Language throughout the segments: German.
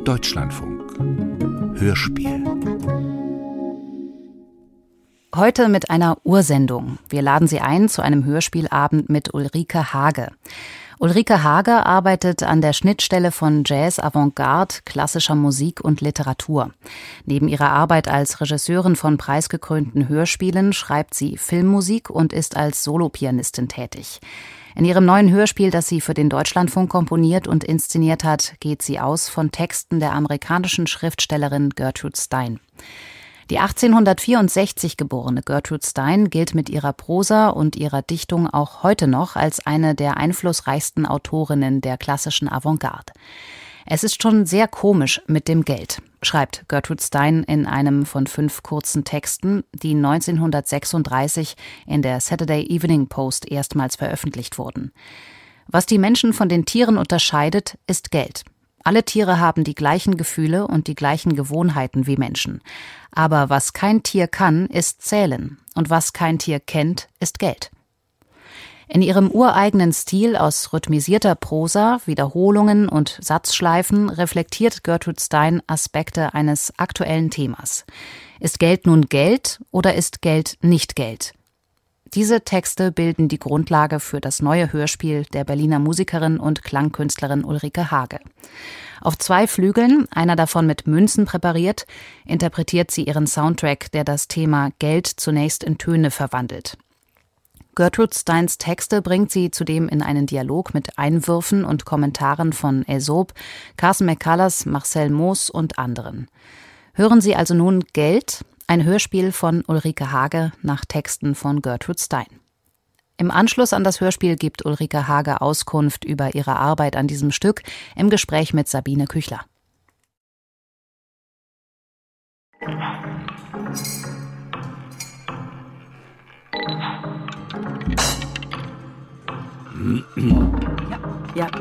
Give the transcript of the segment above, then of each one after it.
Deutschlandfunk Hörspiel. Heute mit einer Ursendung. Wir laden Sie ein zu einem Hörspielabend mit Ulrike Hage. Ulrike Hage arbeitet an der Schnittstelle von Jazz, Avantgarde, klassischer Musik und Literatur. Neben ihrer Arbeit als Regisseurin von preisgekrönten Hörspielen schreibt sie Filmmusik und ist als Solopianistin tätig. In ihrem neuen Hörspiel, das sie für den Deutschlandfunk komponiert und inszeniert hat, geht sie aus von Texten der amerikanischen Schriftstellerin Gertrude Stein. Die 1864 geborene Gertrude Stein gilt mit ihrer Prosa und ihrer Dichtung auch heute noch als eine der einflussreichsten Autorinnen der klassischen Avantgarde. Es ist schon sehr komisch mit dem Geld, schreibt Gertrude Stein in einem von 5 kurzen Texten, die 1936 in der Saturday Evening Post erstmals veröffentlicht wurden. Was die Menschen von den Tieren unterscheidet, ist Geld. Alle Tiere haben die gleichen Gefühle und die gleichen Gewohnheiten wie Menschen. Aber was kein Tier kann, ist zählen. Und was kein Tier kennt, ist Geld. In ihrem ureigenen Stil aus rhythmisierter Prosa, Wiederholungen und Satzschleifen reflektiert Gertrude Stein Aspekte eines aktuellen Themas. Ist Geld nun Geld oder ist Geld nicht Geld? Diese Texte bilden die Grundlage für das neue Hörspiel der Berliner Musikerin und Klangkünstlerin Ulrike Hage. Auf 2 Flügeln, einer davon mit Münzen präpariert, interpretiert sie ihren Soundtrack, der das Thema Geld zunächst in Töne verwandelt. Gertrude Steins Texte bringt sie zudem in einen Dialog mit Einwürfen und Kommentaren von Aesop, Carson McCullers, Marcel Moos und anderen. Hören Sie also nun Geld, ein Hörspiel von Ulrike Hage nach Texten von Gertrude Stein. Im Anschluss an das Hörspiel gibt Ulrike Hage Auskunft über ihre Arbeit an diesem Stück im Gespräch mit Sabine Küchler. Ja.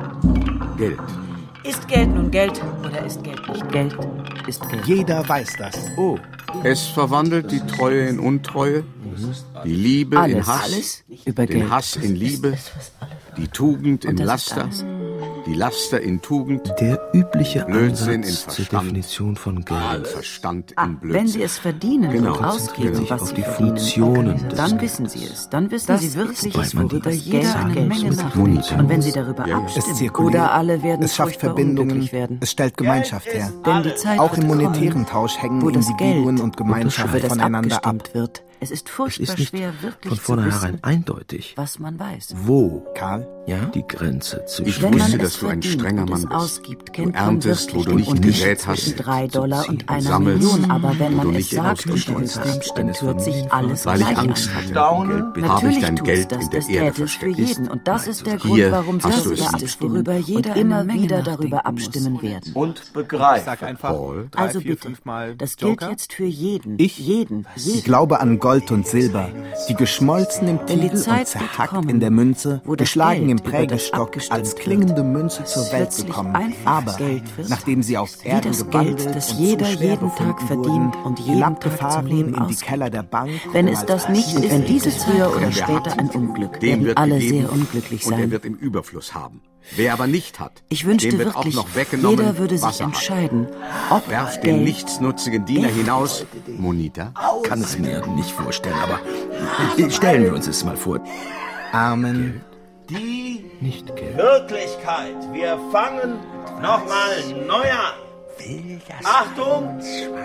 Geld. Ist Geld nun Geld oder ist Geld nicht Geld? Ist Geld. Jeder weiß das. Oh, es verwandelt die Treue in Untreue, die Liebe in Hass, Alles über den Geld. Hass in Liebe, die Tugend in Laster, die Laster in Tugend, Der übliche Blödsinn in Ansatz zur Verstand, Definition von Geld Verstand in Blödsinn. Wenn Sie es verdienen Genau. und ausgeben, sich was auf Sie die verdienen, Funktionen des dann wissen Sie es. Dann wissen Sie wirklich, worüber jeder Geld eine Menge mit nachdenkt. Monitor. Und wenn Sie darüber Ja. Es abstimmen, zirkuliert, oder alle werden es schafft furchtbar Verbindungen, unglücklich werden. es stellt Gemeinschaft her. Denn die Zeit Auch im wird monetären kommen, Tausch hängen wo das Geld Individuen und Gemeinschaft über das voneinander ab. abgestimmt wird. Es ist Es furchtbar ist nicht schwer, wirklich von zu vornherein wissen, eindeutig, was man weiß. wo Karl? die Grenze Ich zwischen Wenn man wusste, es dass du ein verdient strenger und Mann es bist. ausgibt, Du kennt man erntest, wo wirklich du den nicht Unterschied gesät hast, zwischen $3 und du einer sammelst, Million. Aber wenn wo du man es nicht sagt und ausgestreut es hast. stimmt, hört sich alles Weil ich gleich Angst an. hatte, um Geld bitten, habe ich Natürlich dein tut's Geld das in der des Erde Geldes für versteckt. jeden. Und das ist der Hier Grund, warum Sie hast du darüber es. abstimmen, worüber jeder und immer eine Menge wieder darüber nachdenken abstimmen muss. werden. Und Ich begreifen. sag einfach Paul, 3, Also 4, bitte, 5 Mal das gilt Joker. jetzt für jeden. Ich? Jeden. Ich glaube an Gold und Silber, die geschmolzen im Denn die Tiegel und Zeit wird zerhackt kommen, in der Münze, wo das geschlagen Geld im über das Prägestock abgestimmt als wird, klingende Münze zur Welt plötzlich gekommen. einfach Aber Geld wird, nachdem sie auf wie Erden das gewandelt Geld, das und jeder zu schwer jeden Tag befunden verdient wurden, und jeden hinabgefahren Tag zum Leben in die ausgibt. Keller der Bank. Wenn um es als das nicht Archiv ist, wenn dieses früher oder wer später hat, ein Unglück, dem werden wird alle gegeben, sehr unglücklich und er sein. wird im Überfluss haben. Wer aber nicht hat, Ich wünschte dem wird wirklich, auch noch weggenommen, jeder würde sich was er hat. entscheiden, ob Werf den Geld nichtsnutzigen Diener hinaus, Monita. kann es mir nicht vorstellen, aber stellen wir uns es mal vor. Armen. Die Nicht Geld. Wirklichkeit. Wir fangen nochmal neu an. Achtung.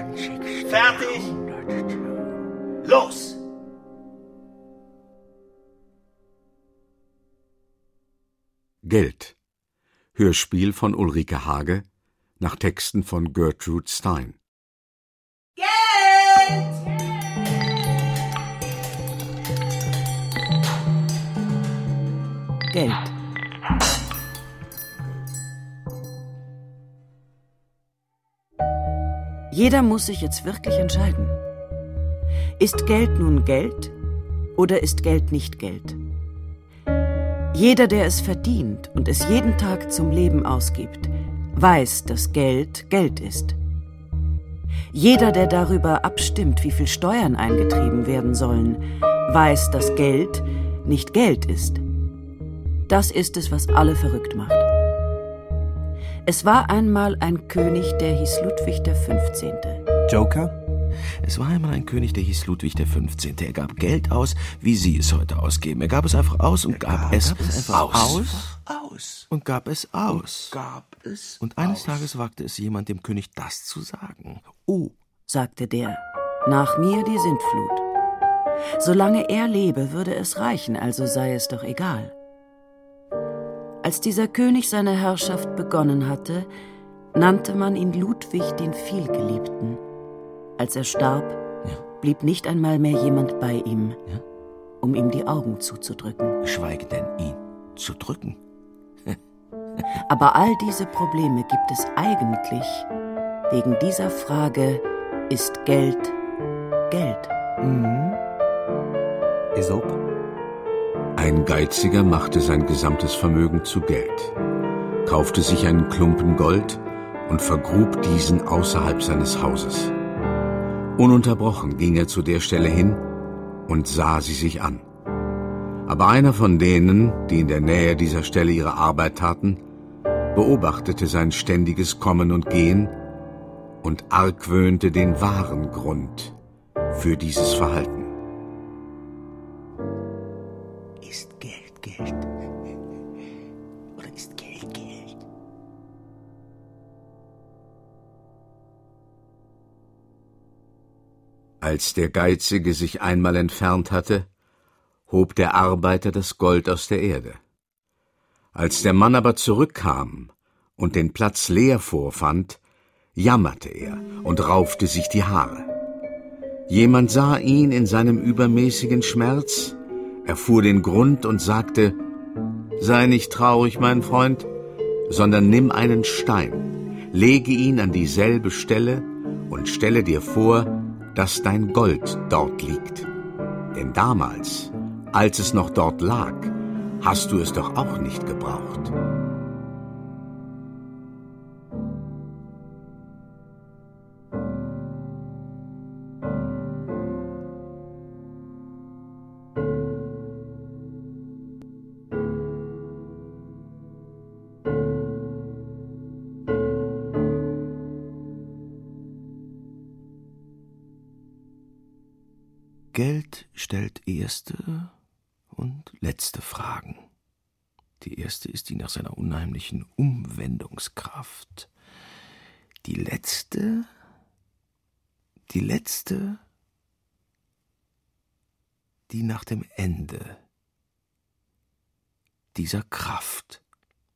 Fertig. Los. Geld. Hörspiel von Ulrike Hage nach Texten von Gertrude Stein. Geld. Jeder muss sich jetzt wirklich entscheiden. Ist Geld nun Geld oder ist Geld nicht Geld? Jeder, der es verdient und es jeden Tag zum Leben ausgibt, weiß, dass Geld Geld ist. Jeder, der darüber abstimmt, wie viel Steuern eingetrieben werden sollen, weiß, dass Geld nicht Geld ist. Das ist es, was alle verrückt macht. Es war einmal ein König, der hieß Ludwig XV. Joker? Es war einmal ein König, der hieß Ludwig XV. Er gab Geld aus, wie Sie es heute ausgeben. Er gab es einfach aus und gab es aus. Und gab es aus. Und eines Tages wagte es jemand, dem König das zu sagen. Oh, sagte der, nach mir die Sintflut. Solange er lebe, würde es reichen, also sei es doch egal. Als dieser König seine Herrschaft begonnen hatte, nannte man ihn Ludwig den Vielgeliebten. Als er starb, blieb nicht einmal mehr jemand bei ihm, um ihm die Augen zuzudrücken. Geschweige denn, ihn zu drücken. Aber all diese Probleme gibt es eigentlich wegen dieser Frage, ist Geld Geld? Aesop? Ein Geiziger machte sein gesamtes Vermögen zu Geld, kaufte sich einen Klumpen Gold und vergrub diesen außerhalb seines Hauses. Ununterbrochen ging er zu der Stelle hin und sah sie sich an. Aber einer von denen, die in der Nähe dieser Stelle ihre Arbeit taten, beobachtete sein ständiges Kommen und Gehen und argwöhnte den wahren Grund für dieses Verhalten. Ist Geld Geld? Oder ist Geld Geld? Als der Geizige sich einmal entfernt hatte, hob der Arbeiter das Gold aus der Erde. Als der Mann aber zurückkam und den Platz leer vorfand, jammerte er und raufte sich die Haare. Jemand sah ihn in seinem übermäßigen Schmerz, erfuhr den Grund und sagte: »Sei nicht traurig, mein Freund, sondern nimm einen Stein, lege ihn an dieselbe Stelle und stelle dir vor, dass dein Gold dort liegt. Denn damals, als es noch dort lag, hast du es doch auch nicht gebraucht.« Geld stellt erste und letzte Fragen. Die erste ist die nach seiner unheimlichen Umwendungskraft. Die letzte, die nach dem Ende dieser Kraft.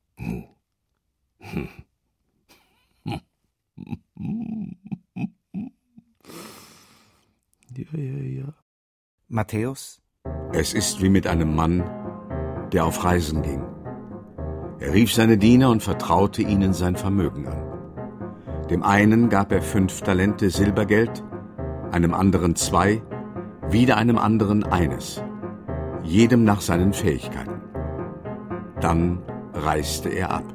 Ja. Matthäus? Es ist wie mit einem Mann, der auf Reisen ging. Er rief seine Diener und vertraute ihnen sein Vermögen an. Dem einen gab er 5 Talente Silbergeld, einem anderen 2, wieder einem anderen 1, jedem nach seinen Fähigkeiten. Dann reiste er ab.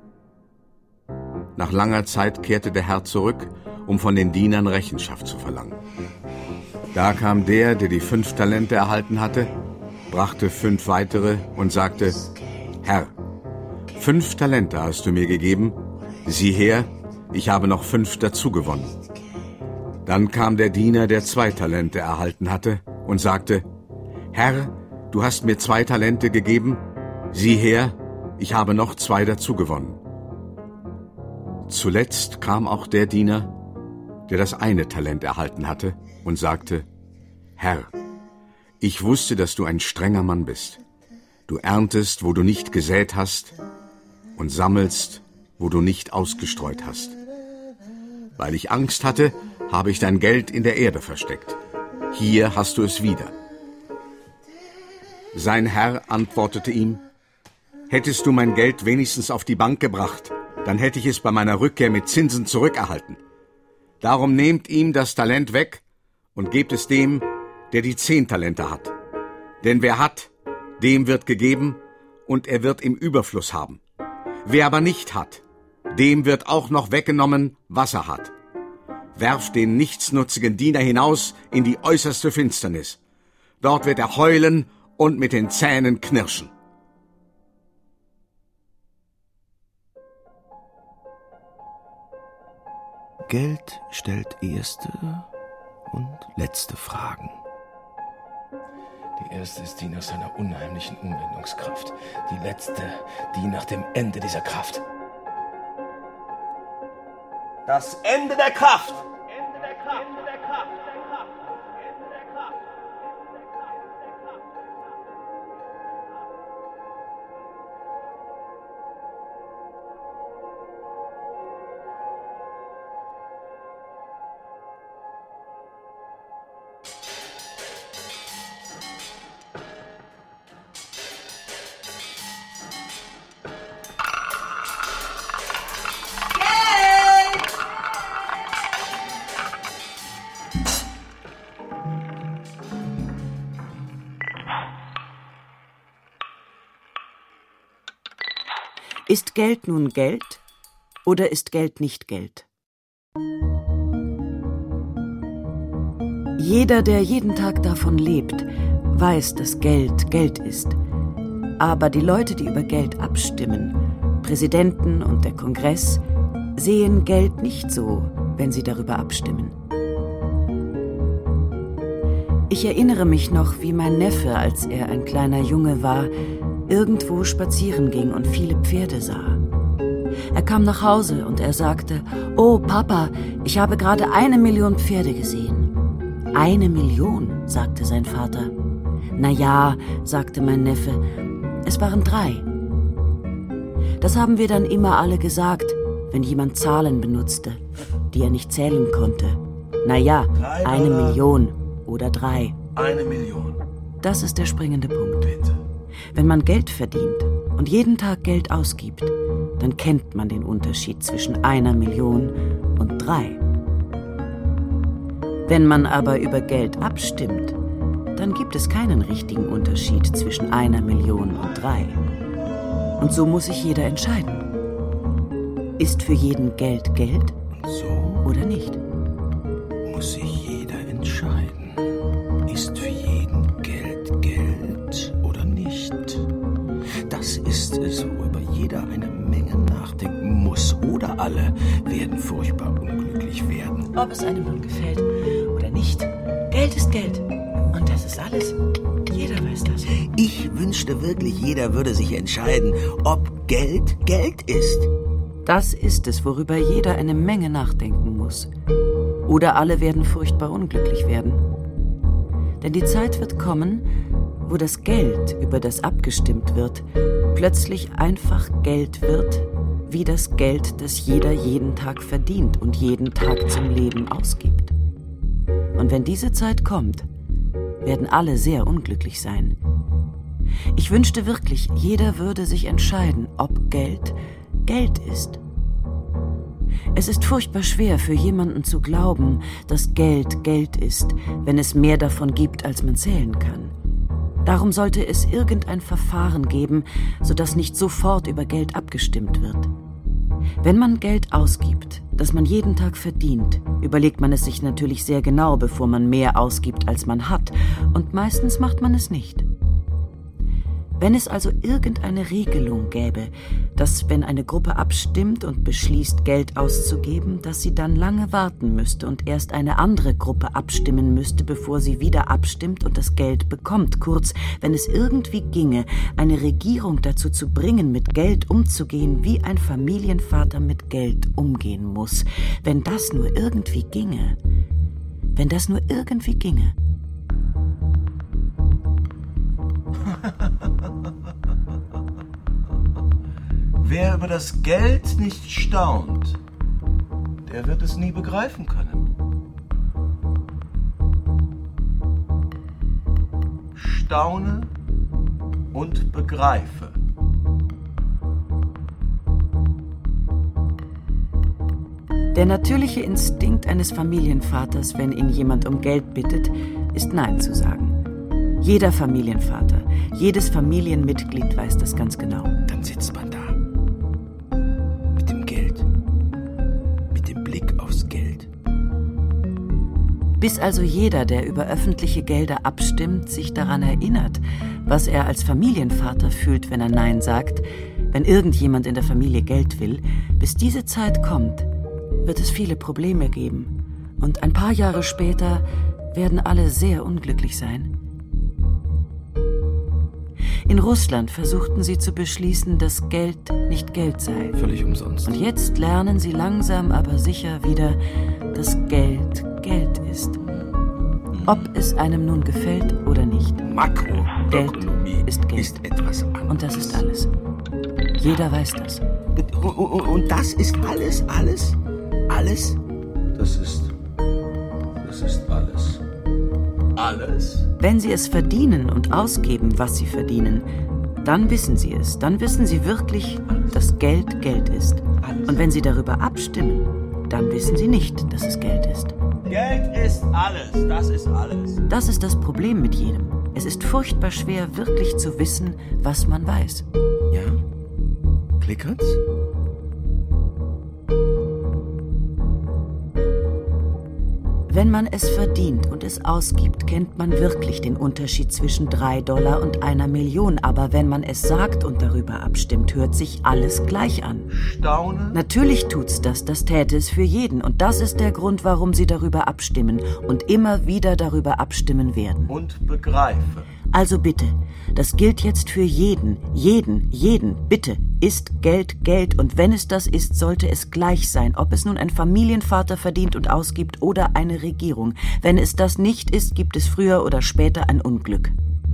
Nach langer Zeit kehrte der Herr zurück, um von den Dienern Rechenschaft zu verlangen. Da kam der die 5 Talente erhalten hatte, brachte 5 weitere und sagte: »Herr, 5 Talente hast du mir gegeben, sieh her, ich habe noch 5 dazu gewonnen.« Dann kam der Diener, der 2 Talente erhalten hatte, und sagte: »Herr, du hast mir 2 Talente gegeben, sieh her, ich habe noch 2 dazu gewonnen.« Zuletzt kam auch der Diener, der das 1 Talent erhalten hatte, und sagte: »Herr, ich wusste, dass du ein strenger Mann bist. Du erntest, wo du nicht gesät hast, und sammelst, wo du nicht ausgestreut hast. Weil ich Angst hatte, habe ich dein Geld in der Erde versteckt. Hier hast du es wieder.« Sein Herr antwortete ihm: »Hättest du mein Geld wenigstens auf die Bank gebracht, dann hätte ich es bei meiner Rückkehr mit Zinsen zurückerhalten. Darum nehmt ihm das Talent weg und gebt es dem, der die 10 Talente hat. Denn wer hat, dem wird gegeben, und er wird im Überfluss haben. Wer aber nicht hat, dem wird auch noch weggenommen, was er hat. Werft den nichtsnutzigen Diener hinaus in die äußerste Finsternis. Dort wird er heulen und mit den Zähnen knirschen.« Geld stellt erste und letzte Fragen. Die erste ist die nach seiner unheimlichen Umwendungskraft. Die letzte, die nach dem Ende dieser Kraft. Das Ende der Kraft! Ist Geld nun Geld oder ist Geld nicht Geld? Jeder, der jeden Tag davon lebt, weiß, dass Geld Geld ist. Aber die Leute, die über Geld abstimmen, Präsidenten und der Kongress, sehen Geld nicht so, wenn sie darüber abstimmen. Ich erinnere mich noch, wie mein Neffe, als er ein kleiner Junge war, irgendwo spazieren ging und viele Pferde sah. Er kam nach Hause und er sagte: »Oh, Papa, ich habe gerade 1 Million Pferde gesehen.« 1 Million, sagte sein Vater. »Na ja«, sagte mein Neffe, »es waren 3. Das haben wir dann immer alle gesagt, wenn jemand Zahlen benutzte, die er nicht zählen konnte. Na ja, 1 Million oder 3. 1 Million. Das ist der springende Punkt. Bitte. Wenn man Geld verdient und jeden Tag Geld ausgibt, dann kennt man den Unterschied zwischen 1 Million und 3. Wenn man aber über Geld abstimmt, dann gibt es keinen richtigen Unterschied zwischen 1 Million und 3. Und so muss sich jeder entscheiden. Ist für jeden Geld Geld oder nicht? Muss sich jeder entscheiden. Ist für jeden Geld Geld oder nicht? Das ist es, worüber jeder eine Menge nachdenken muss. Oder alle werden furchtbar unglücklich werden. Ob es einem nun gefällt oder nicht, Geld ist Geld. Und das ist alles. Jeder weiß das. Ich wünschte wirklich, jeder würde sich entscheiden, ob Geld Geld ist. Das ist es, worüber jeder eine Menge nachdenken muss. Oder alle werden furchtbar unglücklich werden. Denn die Zeit wird kommen, wo das Geld, über das abgestimmt wird, plötzlich einfach Geld wird, wie das Geld, das jeder jeden Tag verdient und jeden Tag zum Leben ausgibt. Und wenn diese Zeit kommt, werden alle sehr unglücklich sein. Ich wünschte wirklich, jeder würde sich entscheiden, ob Geld Geld ist. Es ist furchtbar schwer für jemanden zu glauben, dass Geld Geld ist, wenn es mehr davon gibt, als man zählen kann. Darum sollte es irgendein Verfahren geben, sodass nicht sofort über Geld abgestimmt wird. Wenn man Geld ausgibt, das man jeden Tag verdient, überlegt man es sich natürlich sehr genau, bevor man mehr ausgibt, als man hat. Und meistens macht man es nicht. Wenn es also irgendeine Regelung gäbe, dass, wenn eine Gruppe abstimmt und beschließt, Geld auszugeben, dass sie dann lange warten müsste und erst eine andere Gruppe abstimmen müsste, bevor sie wieder abstimmt und das Geld bekommt. Kurz, wenn es irgendwie ginge, eine Regierung dazu zu bringen, mit Geld umzugehen, wie ein Familienvater mit Geld umgehen muss. Wenn das nur irgendwie ginge. Wenn das nur irgendwie ginge. Wer über das Geld nicht staunt, der wird es nie begreifen können. Staune und begreife. Der natürliche Instinkt eines Familienvaters, wenn ihn jemand um Geld bittet, ist Nein zu sagen. Jeder Familienvater, jedes Familienmitglied weiß das ganz genau. Dann sitzt man da. Mit dem Geld. Mit dem Blick aufs Geld. Bis also jeder, der über öffentliche Gelder abstimmt, sich daran erinnert, was er als Familienvater fühlt, wenn er Nein sagt, wenn irgendjemand in der Familie Geld will, bis diese Zeit kommt, wird es viele Probleme geben. Und ein paar Jahre später werden alle sehr unglücklich sein. In Russland versuchten sie zu beschließen, dass Geld nicht Geld sei. Völlig umsonst. Und jetzt lernen sie langsam, aber sicher wieder, dass Geld Geld ist. Ob es einem nun gefällt oder nicht. Makroökonomie ist Geld. Ist etwas anderes. Und das ist alles. Jeder weiß das. Und das ist alles? Alles? Das ist alles. Alles? Wenn sie es verdienen und ausgeben, was sie verdienen, dann wissen sie es. Dann wissen sie wirklich, dass Geld Geld ist. Und wenn sie darüber abstimmen, dann wissen sie nicht, dass es Geld ist. Geld ist alles, das ist alles. Das ist das Problem mit jedem. Es ist furchtbar schwer, wirklich zu wissen, was man weiß. Ja? Klickert's? Wenn man es verdient und es ausgibt, kennt man wirklich den Unterschied zwischen $3 und 1 Million. Aber wenn man es sagt und darüber abstimmt, hört sich alles gleich an. Staune. Natürlich tut's das täte es für jeden. Und das ist der Grund, warum sie darüber abstimmen und immer wieder darüber abstimmen werden. Und begreife. Also bitte, das gilt jetzt für jeden. Bitte, ist Geld Geld. Und wenn es das ist, sollte es gleich sein, ob es nun ein Familienvater verdient und ausgibt oder eine Regierung. Wenn es das nicht ist, gibt es früher oder später ein Unglück.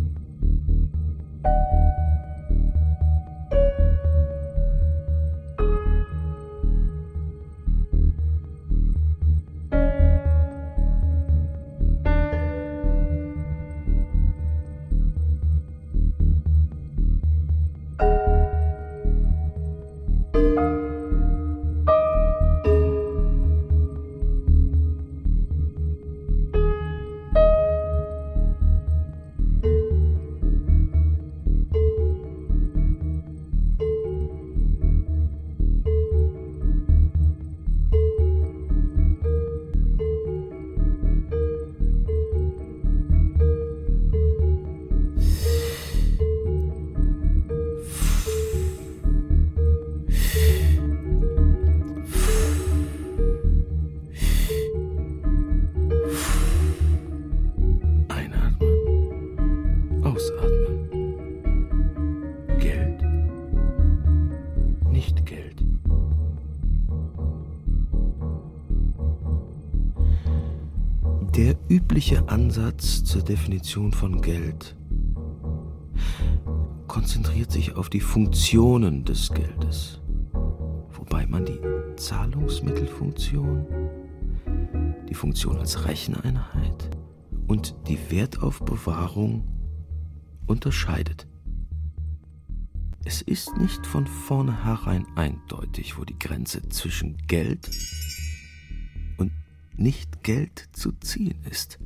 Der übliche Ansatz zur Definition von Geld konzentriert sich auf die Funktionen des Geldes, wobei man die Zahlungsmittelfunktion, die Funktion als Recheneinheit und die Wertaufbewahrung unterscheidet. Es ist nicht von vornherein eindeutig, wo die Grenze zwischen Geld und Nicht-Geld zu ziehen ist.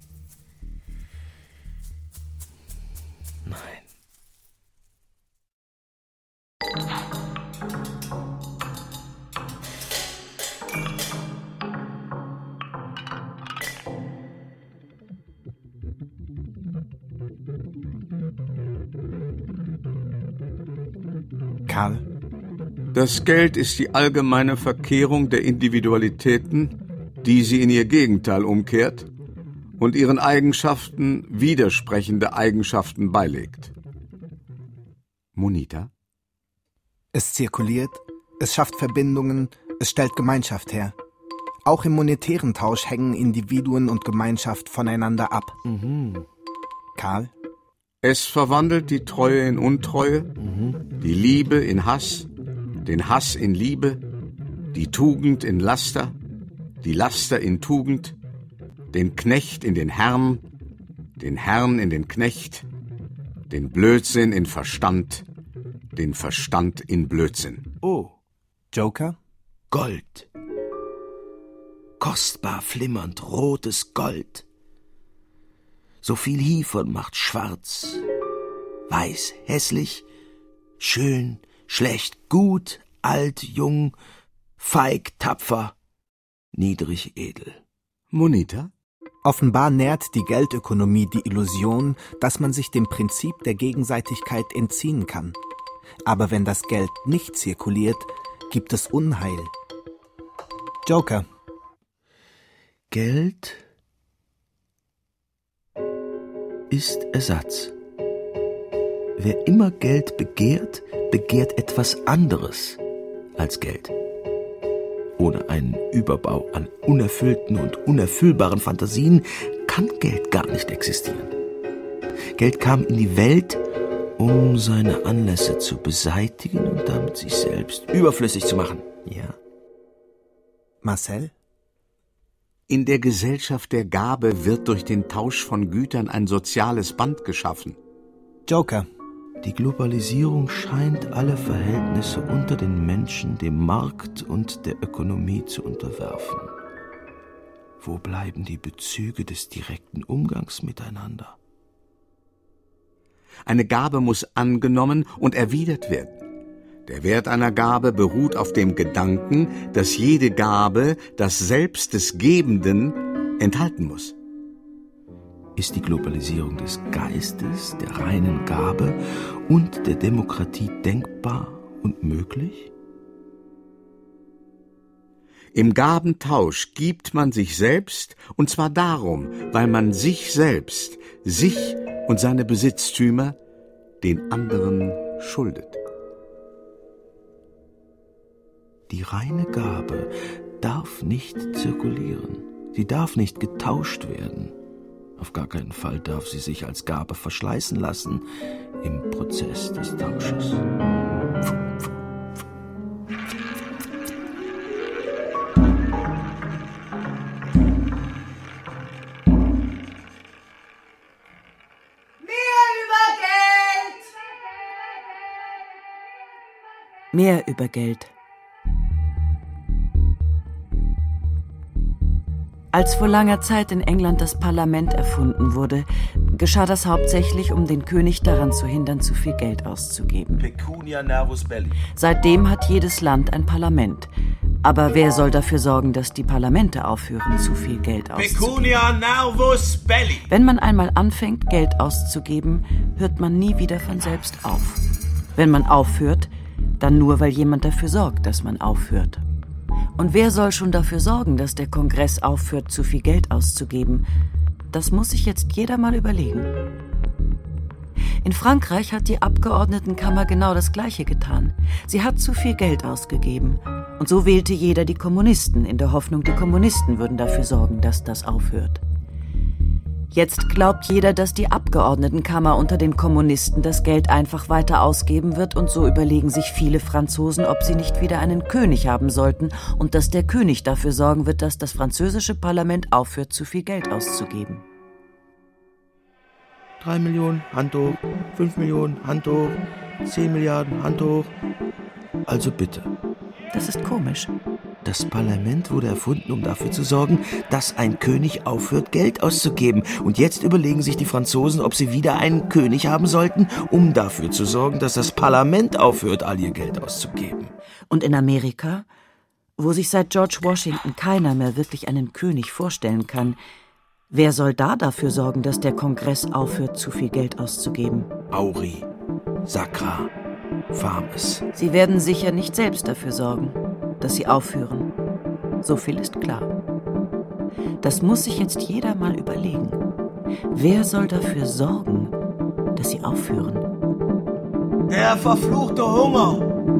Nein. Karl? Das Geld ist die allgemeine Verkehrung der Individualitäten, die sie in ihr Gegenteil umkehrt und ihren Eigenschaften widersprechende Eigenschaften beilegt. Monita? Es zirkuliert, es schafft Verbindungen, es stellt Gemeinschaft her. Auch im monetären Tausch hängen Individuen und Gemeinschaft voneinander ab. Karl? Es verwandelt die Treue in Untreue, die Liebe in Hass, den Hass in Liebe, die Tugend in Laster, die Laster in Tugend, den Knecht in den Herrn in den Knecht, den Blödsinn in Verstand, den Verstand in Blödsinn. Oh, Joker? Gold. Kostbar flimmernd rotes Gold. So viel hievon macht schwarz, weiß hässlich, schön, schlecht, gut, alt, jung, feig, tapfer, niedrig, edel. Monita? Offenbar nährt die Geldökonomie die Illusion, dass man sich dem Prinzip der Gegenseitigkeit entziehen kann. Aber wenn das Geld nicht zirkuliert, gibt es Unheil. Joker. Geld ist Ersatz. Wer immer Geld begehrt, begehrt etwas anderes als Geld. Ohne einen Überbau an unerfüllten und unerfüllbaren Fantasien kann Geld gar nicht existieren. Geld kam in die Welt, um seine Anlässe zu beseitigen und damit sich selbst überflüssig zu machen. Ja. Marcel? In der Gesellschaft der Gabe wird durch den Tausch von Gütern ein soziales Band geschaffen. Joker. Die Globalisierung scheint alle Verhältnisse unter den Menschen dem Markt und der Ökonomie zu unterwerfen. Wo bleiben die Bezüge des direkten Umgangs miteinander? Eine Gabe muss angenommen und erwidert werden. Der Wert einer Gabe beruht auf dem Gedanken, dass jede Gabe das Selbst des Gebenden enthalten muss. Ist die Globalisierung des Geistes, der reinen Gabe und der Demokratie denkbar und möglich? Im Gabentausch gibt man sich selbst, und zwar darum, weil man sich selbst, sich und seine Besitztümer den anderen schuldet. Die reine Gabe darf nicht zirkulieren. Sie darf nicht getauscht werden. Auf gar keinen Fall darf sie sich als Gabe verschleißen lassen im Prozess des Tausches. Mehr über Geld. Als vor langer Zeit in England das Parlament erfunden wurde, geschah das hauptsächlich, um den König daran zu hindern, zu viel Geld auszugeben. Pecunia nervus belli. Seitdem hat jedes Land ein Parlament. Aber wer soll dafür sorgen, dass die Parlamente aufhören, zu viel Geld auszugeben? Pecunia nervus belli. Wenn man einmal anfängt, Geld auszugeben, hört man nie wieder von selbst auf. Wenn man aufhört, dann nur, weil jemand dafür sorgt, dass man aufhört. Und wer soll schon dafür sorgen, dass der Kongress aufhört, zu viel Geld auszugeben? Das muss sich jetzt jeder mal überlegen. In Frankreich hat die Abgeordnetenkammer genau das Gleiche getan. Sie hat zu viel Geld ausgegeben. Und so wählte jeder die Kommunisten, in der Hoffnung, die Kommunisten würden dafür sorgen, dass das aufhört. Jetzt glaubt jeder, dass die Abgeordnetenkammer unter den Kommunisten das Geld einfach weiter ausgeben wird, und so überlegen sich viele Franzosen, ob sie nicht wieder einen König haben sollten und dass der König dafür sorgen wird, dass das französische Parlament aufhört, zu viel Geld auszugeben. 3 Millionen, Hand hoch, 5 Millionen, Hand hoch, 10 Milliarden, Hand hoch. Also bitte. Das ist komisch. Das Parlament wurde erfunden, um dafür zu sorgen, dass ein König aufhört, Geld auszugeben. Und jetzt überlegen sich die Franzosen, ob sie wieder einen König haben sollten, um dafür zu sorgen, dass das Parlament aufhört, all ihr Geld auszugeben. Und in Amerika, wo sich seit George Washington keiner mehr wirklich einen König vorstellen kann, wer soll da dafür sorgen, dass der Kongress aufhört, zu viel Geld auszugeben? Auri, Sacra, Fames. Sie werden sicher nicht selbst dafür sorgen, dass sie aufhören. So viel ist klar. Das muss sich jetzt jeder mal überlegen. Wer soll dafür sorgen, dass sie aufhören? Der verfluchte Hunger.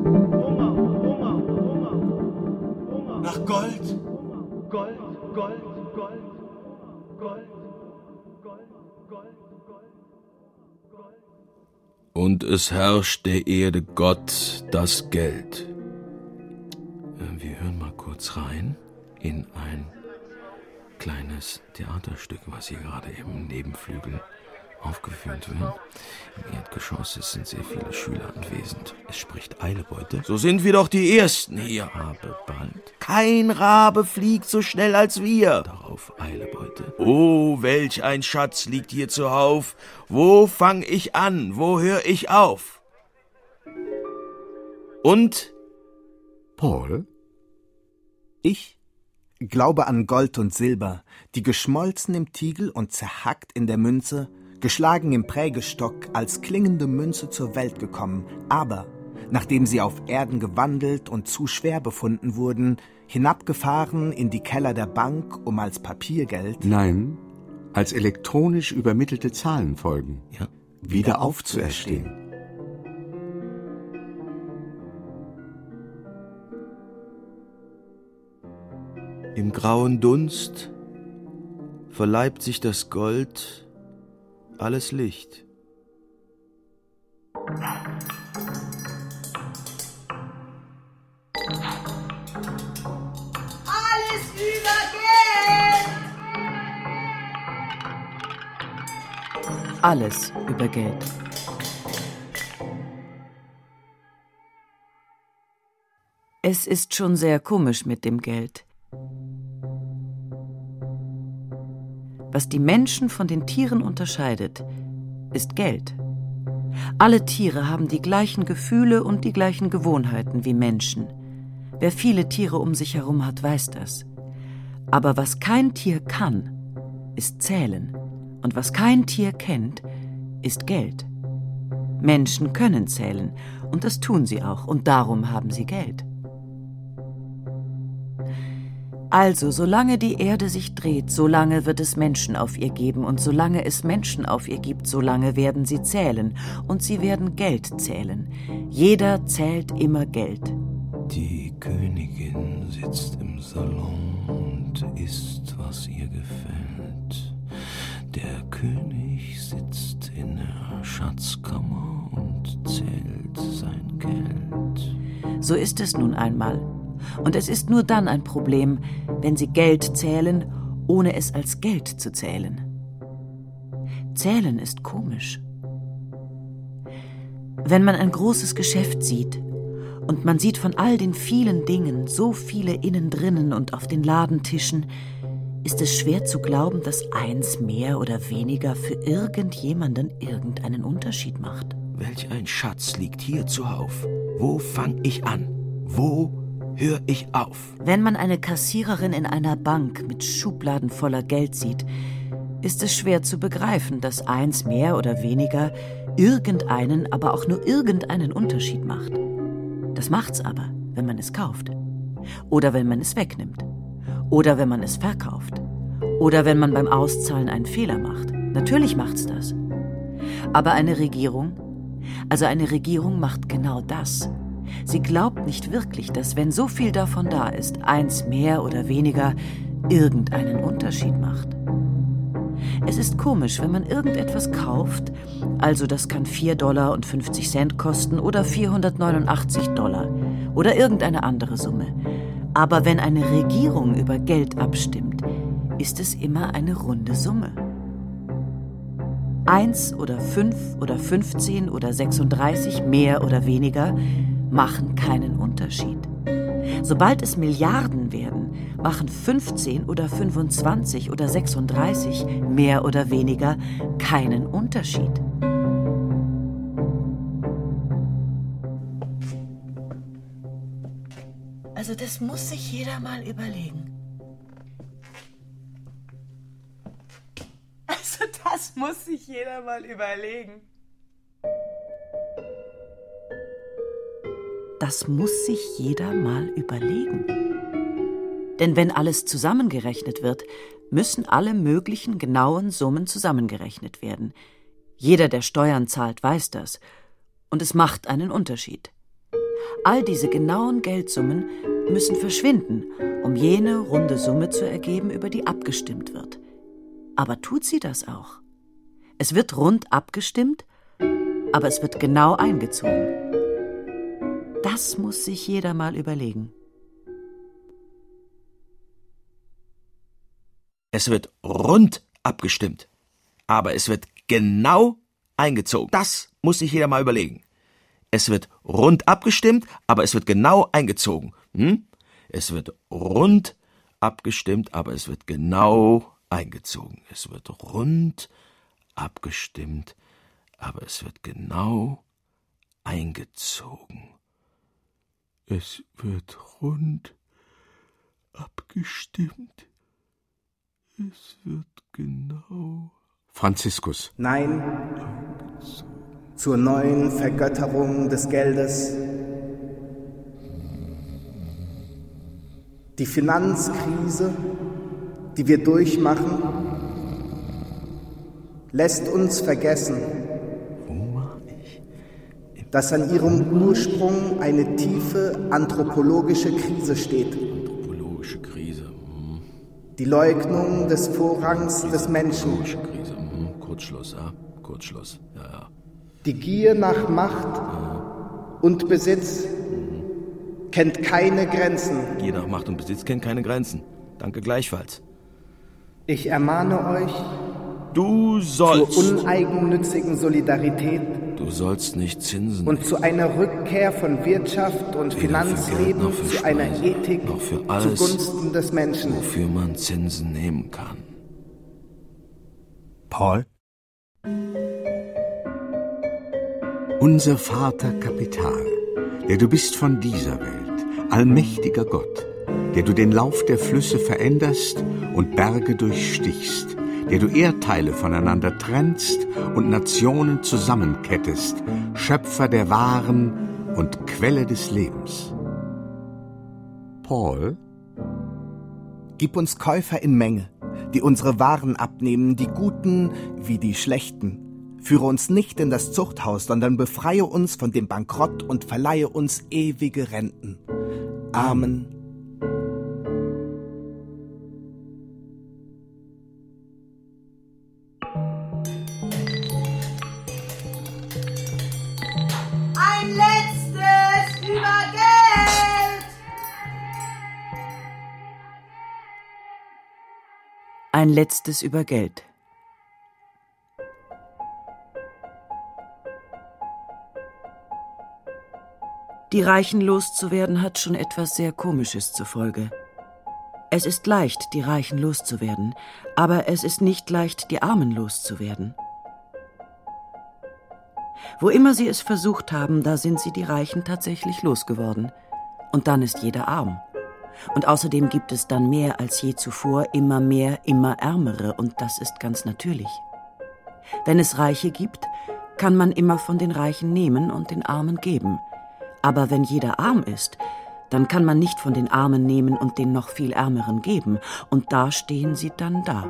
Nach Gold. Gold, Gold, Gold, Gold, Gold, Gold, Gold, Gold. Und es herrscht der Erde Gott das Geld. Wir hören mal kurz rein in ein kleines Theaterstück, was hier gerade im Nebenflügel aufgeführt wird. Im Erdgeschoss sind sehr viele Schüler anwesend. Es spricht Eilebeute. So sind wir doch die Ersten hier. Rabe bald. Kein Rabe fliegt so schnell als wir. Darauf Eilebeute. Oh, welch ein Schatz liegt hier zuhauf. Wo fang ich an? Wo hör ich auf? Und? Paul? Ich glaube an Gold und Silber, die geschmolzen im Tiegel und zerhackt in der Münze, geschlagen im Prägestock, als klingende Münze zur Welt gekommen, aber nachdem sie auf Erden gewandelt und zu schwer befunden wurden, hinabgefahren in die Keller der Bank, um als Papiergeld, nein, als elektronisch übermittelte Zahlenfolgen, wieder aufzuerstehen. Im grauen Dunst verleibt sich das Gold alles Licht. Alles über Geld! Alles über Geld. Es ist schon sehr komisch mit dem Geld. Was die Menschen von den Tieren unterscheidet, ist Geld. Alle Tiere haben die gleichen Gefühle und die gleichen Gewohnheiten wie Menschen. Wer viele Tiere um sich herum hat, weiß das. Aber was kein Tier kann, ist zählen. Und was kein Tier kennt, ist Geld. Menschen können zählen, und das tun sie auch, und darum haben sie Geld. Also, solange die Erde sich dreht, solange wird es Menschen auf ihr geben, und solange es Menschen auf ihr gibt, solange werden sie zählen, und sie werden Geld zählen. Jeder zählt immer Geld. Die Königin sitzt im Salon und isst, was ihr gefällt. Der König sitzt in der Schatzkammer und zählt sein Geld. So ist es nun einmal. Und es ist nur dann ein Problem, wenn sie Geld zählen, ohne es als Geld zu zählen. Zählen ist komisch. Wenn man ein großes Geschäft sieht und man sieht von all den vielen Dingen so viele innen drinnen und auf den Ladentischen, ist es schwer zu glauben, dass eins mehr oder weniger für irgendjemanden irgendeinen Unterschied macht. Welch ein Schatz liegt hier zuhauf. Wo fang ich an? Wo hör ich auf? Wenn man eine Kassiererin in einer Bank mit Schubladen voller Geld sieht, ist es schwer zu begreifen, dass eins mehr oder weniger irgendeinen, aber auch nur irgendeinen Unterschied macht. Das macht's aber, wenn man es kauft. Oder wenn man es wegnimmt. Oder wenn man es verkauft. Oder wenn man beim Auszahlen einen Fehler macht. Natürlich macht's das. Aber eine Regierung macht genau das. Sie glaubt nicht wirklich, dass, wenn so viel davon da ist, eins mehr oder weniger irgendeinen Unterschied macht. Es ist komisch, wenn man irgendetwas kauft, also das kann $4,50 kosten oder $489 oder irgendeine andere Summe. Aber wenn eine Regierung über Geld abstimmt, ist es immer eine runde Summe. 1 oder 5 oder 15 oder 36, mehr oder weniger, machen keinen Unterschied. Sobald es Milliarden werden, machen 15 oder 25 oder 36, mehr oder weniger, keinen Unterschied. Also das muss sich jeder mal überlegen. Das muss sich jeder mal überlegen. Das muss sich jeder mal überlegen. Denn wenn alles zusammengerechnet wird, müssen alle möglichen genauen Summen zusammengerechnet werden. Jeder, der Steuern zahlt, weiß das. Und es macht einen Unterschied. All diese genauen Geldsummen müssen verschwinden, um jene runde Summe zu ergeben, über die abgestimmt wird. Aber tut sie das auch? Es wird rund abgestimmt, aber es wird genau eingezogen. Das muss sich jeder mal überlegen. Es wird rund abgestimmt, aber es wird genau eingezogen. Das muss sich jeder mal überlegen. Es wird rund abgestimmt, aber es wird genau eingezogen. Es wird rund abgestimmt, aber es wird genau eingezogen. Es wird rund abgestimmt, aber es wird genau eingezogen. Es wird rund abgestimmt. Es wird genau... Nein, zur neuen Vergötterung des Geldes Die Finanzkrise, die wir durchmachen, lässt uns vergessen, dass an ihrem Ursprung eine tiefe anthropologische Krise steht. Anthropologische Krise. Die Leugnung des Vorrangs des Menschen. Anthropologische Krise. Kurzschluss, ja. Kurzschluss, ja. Die Gier nach Macht und Besitz kennt keine Grenzen. Gier nach Macht und Besitz kennt keine Grenzen. Danke gleichfalls. Ich ermahne euch, du sollst zur uneigennützigen Solidarität Du sollst nicht Zinsen und zu einer Rückkehr von Wirtschaft und Finanzleben zu einer Ethik zugunsten des Menschen. Wofür man Zinsen nehmen kann. Paul? Unser Vater Kapital, der du bist von dieser Welt, allmächtiger Gott, der du den Lauf der Flüsse veränderst und Berge durchstichst, der du Erdteile voneinander trennst und Nationen zusammenkettest, Schöpfer der Waren und Quelle des Lebens. Paul? Gib uns Käufer in Menge, die unsere Waren abnehmen, die Guten wie die Schlechten. Führe uns nicht in das Zuchthaus, sondern befreie uns von dem Bankrott und verleihe uns ewige Renten. Amen. Ein letztes über Geld! Ein letztes über Geld. Die Reichen loszuwerden hat schon etwas sehr Komisches zur Folge. Es ist leicht, die Reichen loszuwerden, aber es ist nicht leicht, die Armen loszuwerden. Wo immer sie es versucht haben, da sind sie die Reichen tatsächlich losgeworden. Und dann ist jeder arm. Und außerdem gibt es dann mehr als je zuvor immer mehr, immer Ärmere, und das ist ganz natürlich. Wenn es Reiche gibt, kann man immer von den Reichen nehmen und den Armen geben. Aber wenn jeder arm ist, dann kann man nicht von den Armen nehmen und den noch viel Ärmeren geben. Und da stehen sie dann da.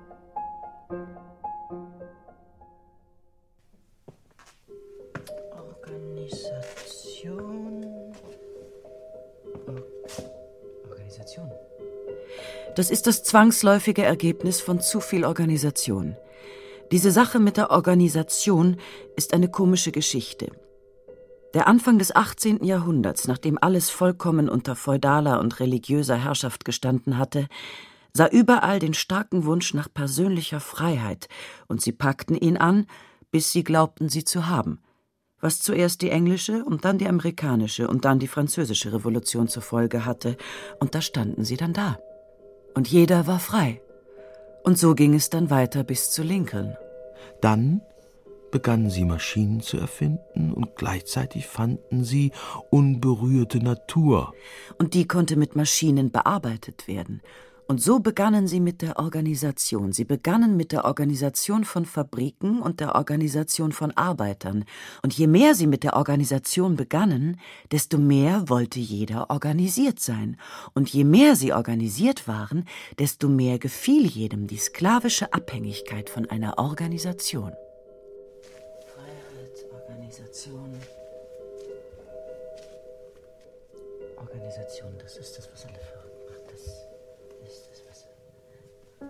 Organisation. Das ist das zwangsläufige Ergebnis von zu viel Organisation. Diese Sache mit der Organisation ist eine komische Geschichte. Der Anfang des 18. Jahrhunderts, nachdem alles vollkommen unter feudaler und religiöser Herrschaft gestanden hatte, sah überall den starken Wunsch nach persönlicher Freiheit, und sie packten ihn an, bis sie glaubten, sie zu haben. Was zuerst die englische und dann die amerikanische und dann die französische Revolution zur Folge hatte, und da standen sie dann da. Und jeder war frei. Und so ging es dann weiter bis zu Lincoln. Dann begannen sie Maschinen zu erfinden und gleichzeitig fanden sie unberührte Natur. Und die konnte mit Maschinen bearbeitet werden. Und so begannen sie mit der Organisation. Sie begannen mit der Organisation von Fabriken und der Organisation von Arbeitern. Und je mehr sie mit der Organisation begannen, desto mehr wollte jeder organisiert sein. Und je mehr sie organisiert waren, desto mehr gefiel jedem die sklavische Abhängigkeit von einer Organisation. Organisation, das ist das, was alle verrückt macht. Das ist das, was...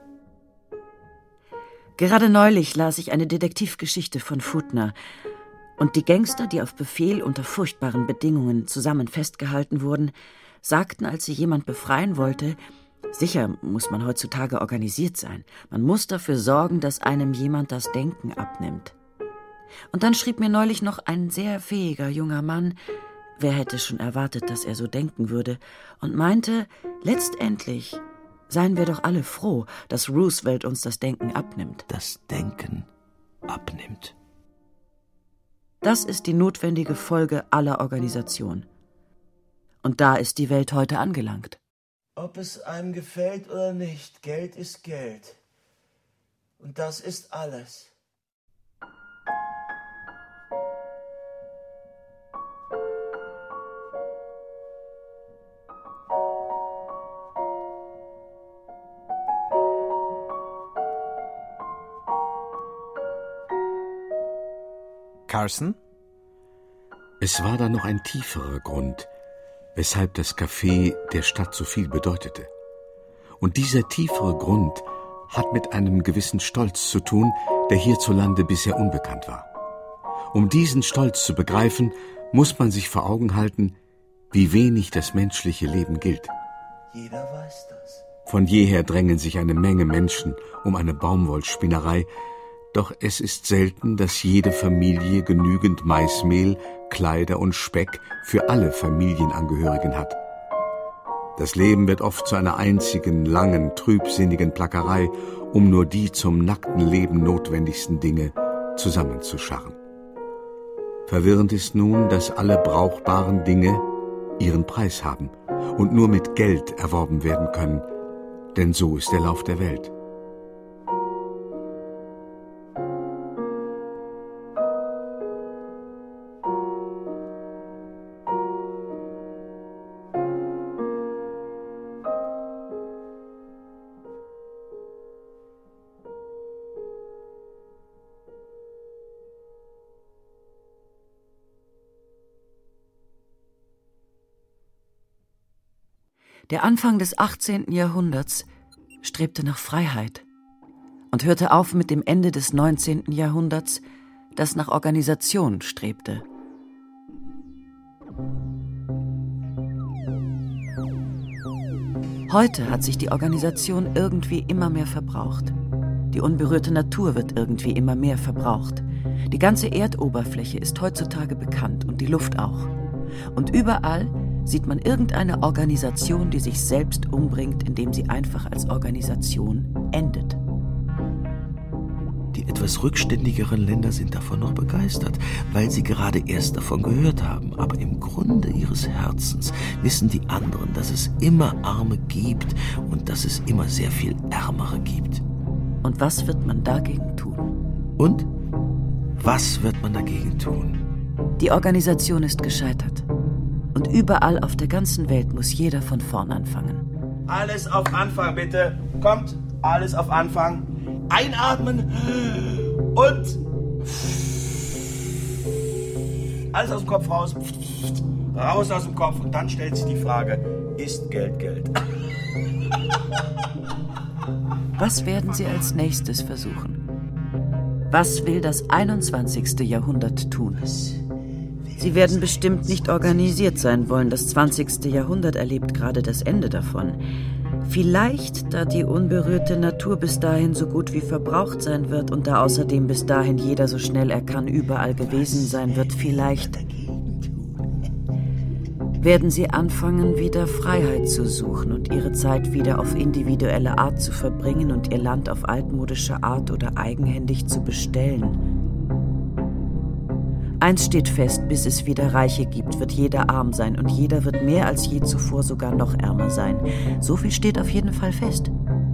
Gerade neulich las ich eine Detektivgeschichte von Footner. Und die Gangster, die auf Befehl unter furchtbaren Bedingungen zusammen festgehalten wurden, sagten, als sie jemand befreien wollte, sicher muss man heutzutage organisiert sein. Man muss dafür sorgen, dass einem jemand das Denken abnimmt. Und dann schrieb mir neulich noch ein sehr fähiger junger Mann, wer hätte schon erwartet, dass er so denken würde, und meinte, letztendlich seien wir doch alle froh, dass Roosevelt uns das Denken abnimmt. Das Denken abnimmt. Das ist die notwendige Folge aller Organisation. Und da ist die Welt heute angelangt. Ob es einem gefällt oder nicht, Geld ist Geld. Und das ist alles. Carson? Es war da noch ein tieferer Grund, weshalb das Café der Stadt so viel bedeutete. Und dieser tiefere Grund hat mit einem gewissen Stolz zu tun, der hierzulande bisher unbekannt war. Um diesen Stolz zu begreifen, muss man sich vor Augen halten, wie wenig das menschliche Leben gilt. Jeder weiß das. Von jeher drängen sich eine Menge Menschen um eine Baumwollspinnerei, doch es ist selten, dass jede Familie genügend Maismehl, Kleider und Speck für alle Familienangehörigen hat. Das Leben wird oft zu einer einzigen, langen, trübsinnigen Plackerei, um nur die zum nackten Leben notwendigsten Dinge zusammenzuscharren. Verwirrend ist nun, dass alle brauchbaren Dinge ihren Preis haben und nur mit Geld erworben werden können, denn so ist der Lauf der Welt. Der Anfang des 18. Jahrhunderts strebte nach Freiheit und hörte auf mit dem Ende des 19. Jahrhunderts, das nach Organisation strebte. Heute hat sich die Organisation irgendwie immer mehr verbraucht. Die unberührte Natur wird irgendwie immer mehr verbraucht. Die ganze Erdoberfläche ist heutzutage bekannt und die Luft auch. Und überall sieht man irgendeine Organisation, die sich selbst umbringt, indem sie einfach als Organisation endet. Die etwas rückständigeren Länder sind davon noch begeistert, weil sie gerade erst davon gehört haben. Aber im Grunde ihres Herzens wissen die anderen, dass es immer Arme gibt und dass es immer sehr viel Ärmere gibt. Und was wird man dagegen tun? Und? Was wird man dagegen tun? Die Organisation ist gescheitert. Und überall auf der ganzen Welt muss jeder von vorn anfangen. Alles auf Anfang, bitte. Kommt, alles auf Anfang. Einatmen und alles aus dem Kopf raus. Raus aus dem Kopf. Und dann stellt sich die Frage, ist Geld Geld? Was werden Sie als nächstes versuchen? Was will das 21. Jahrhundert tun? Sie werden bestimmt nicht organisiert sein wollen. Das 20. Jahrhundert erlebt gerade das Ende davon. Vielleicht, da die unberührte Natur bis dahin so gut wie verbraucht sein wird und da außerdem bis dahin jeder so schnell er kann überall gewesen sein wird, vielleicht werden sie anfangen, wieder Freiheit zu suchen und ihre Zeit wieder auf individuelle Art zu verbringen und ihr Land auf altmodische Art oder eigenhändig zu bestellen. Eins steht fest, bis es wieder Reiche gibt, wird jeder arm sein und jeder wird mehr als je zuvor sogar noch ärmer sein. So viel steht auf jeden Fall fest.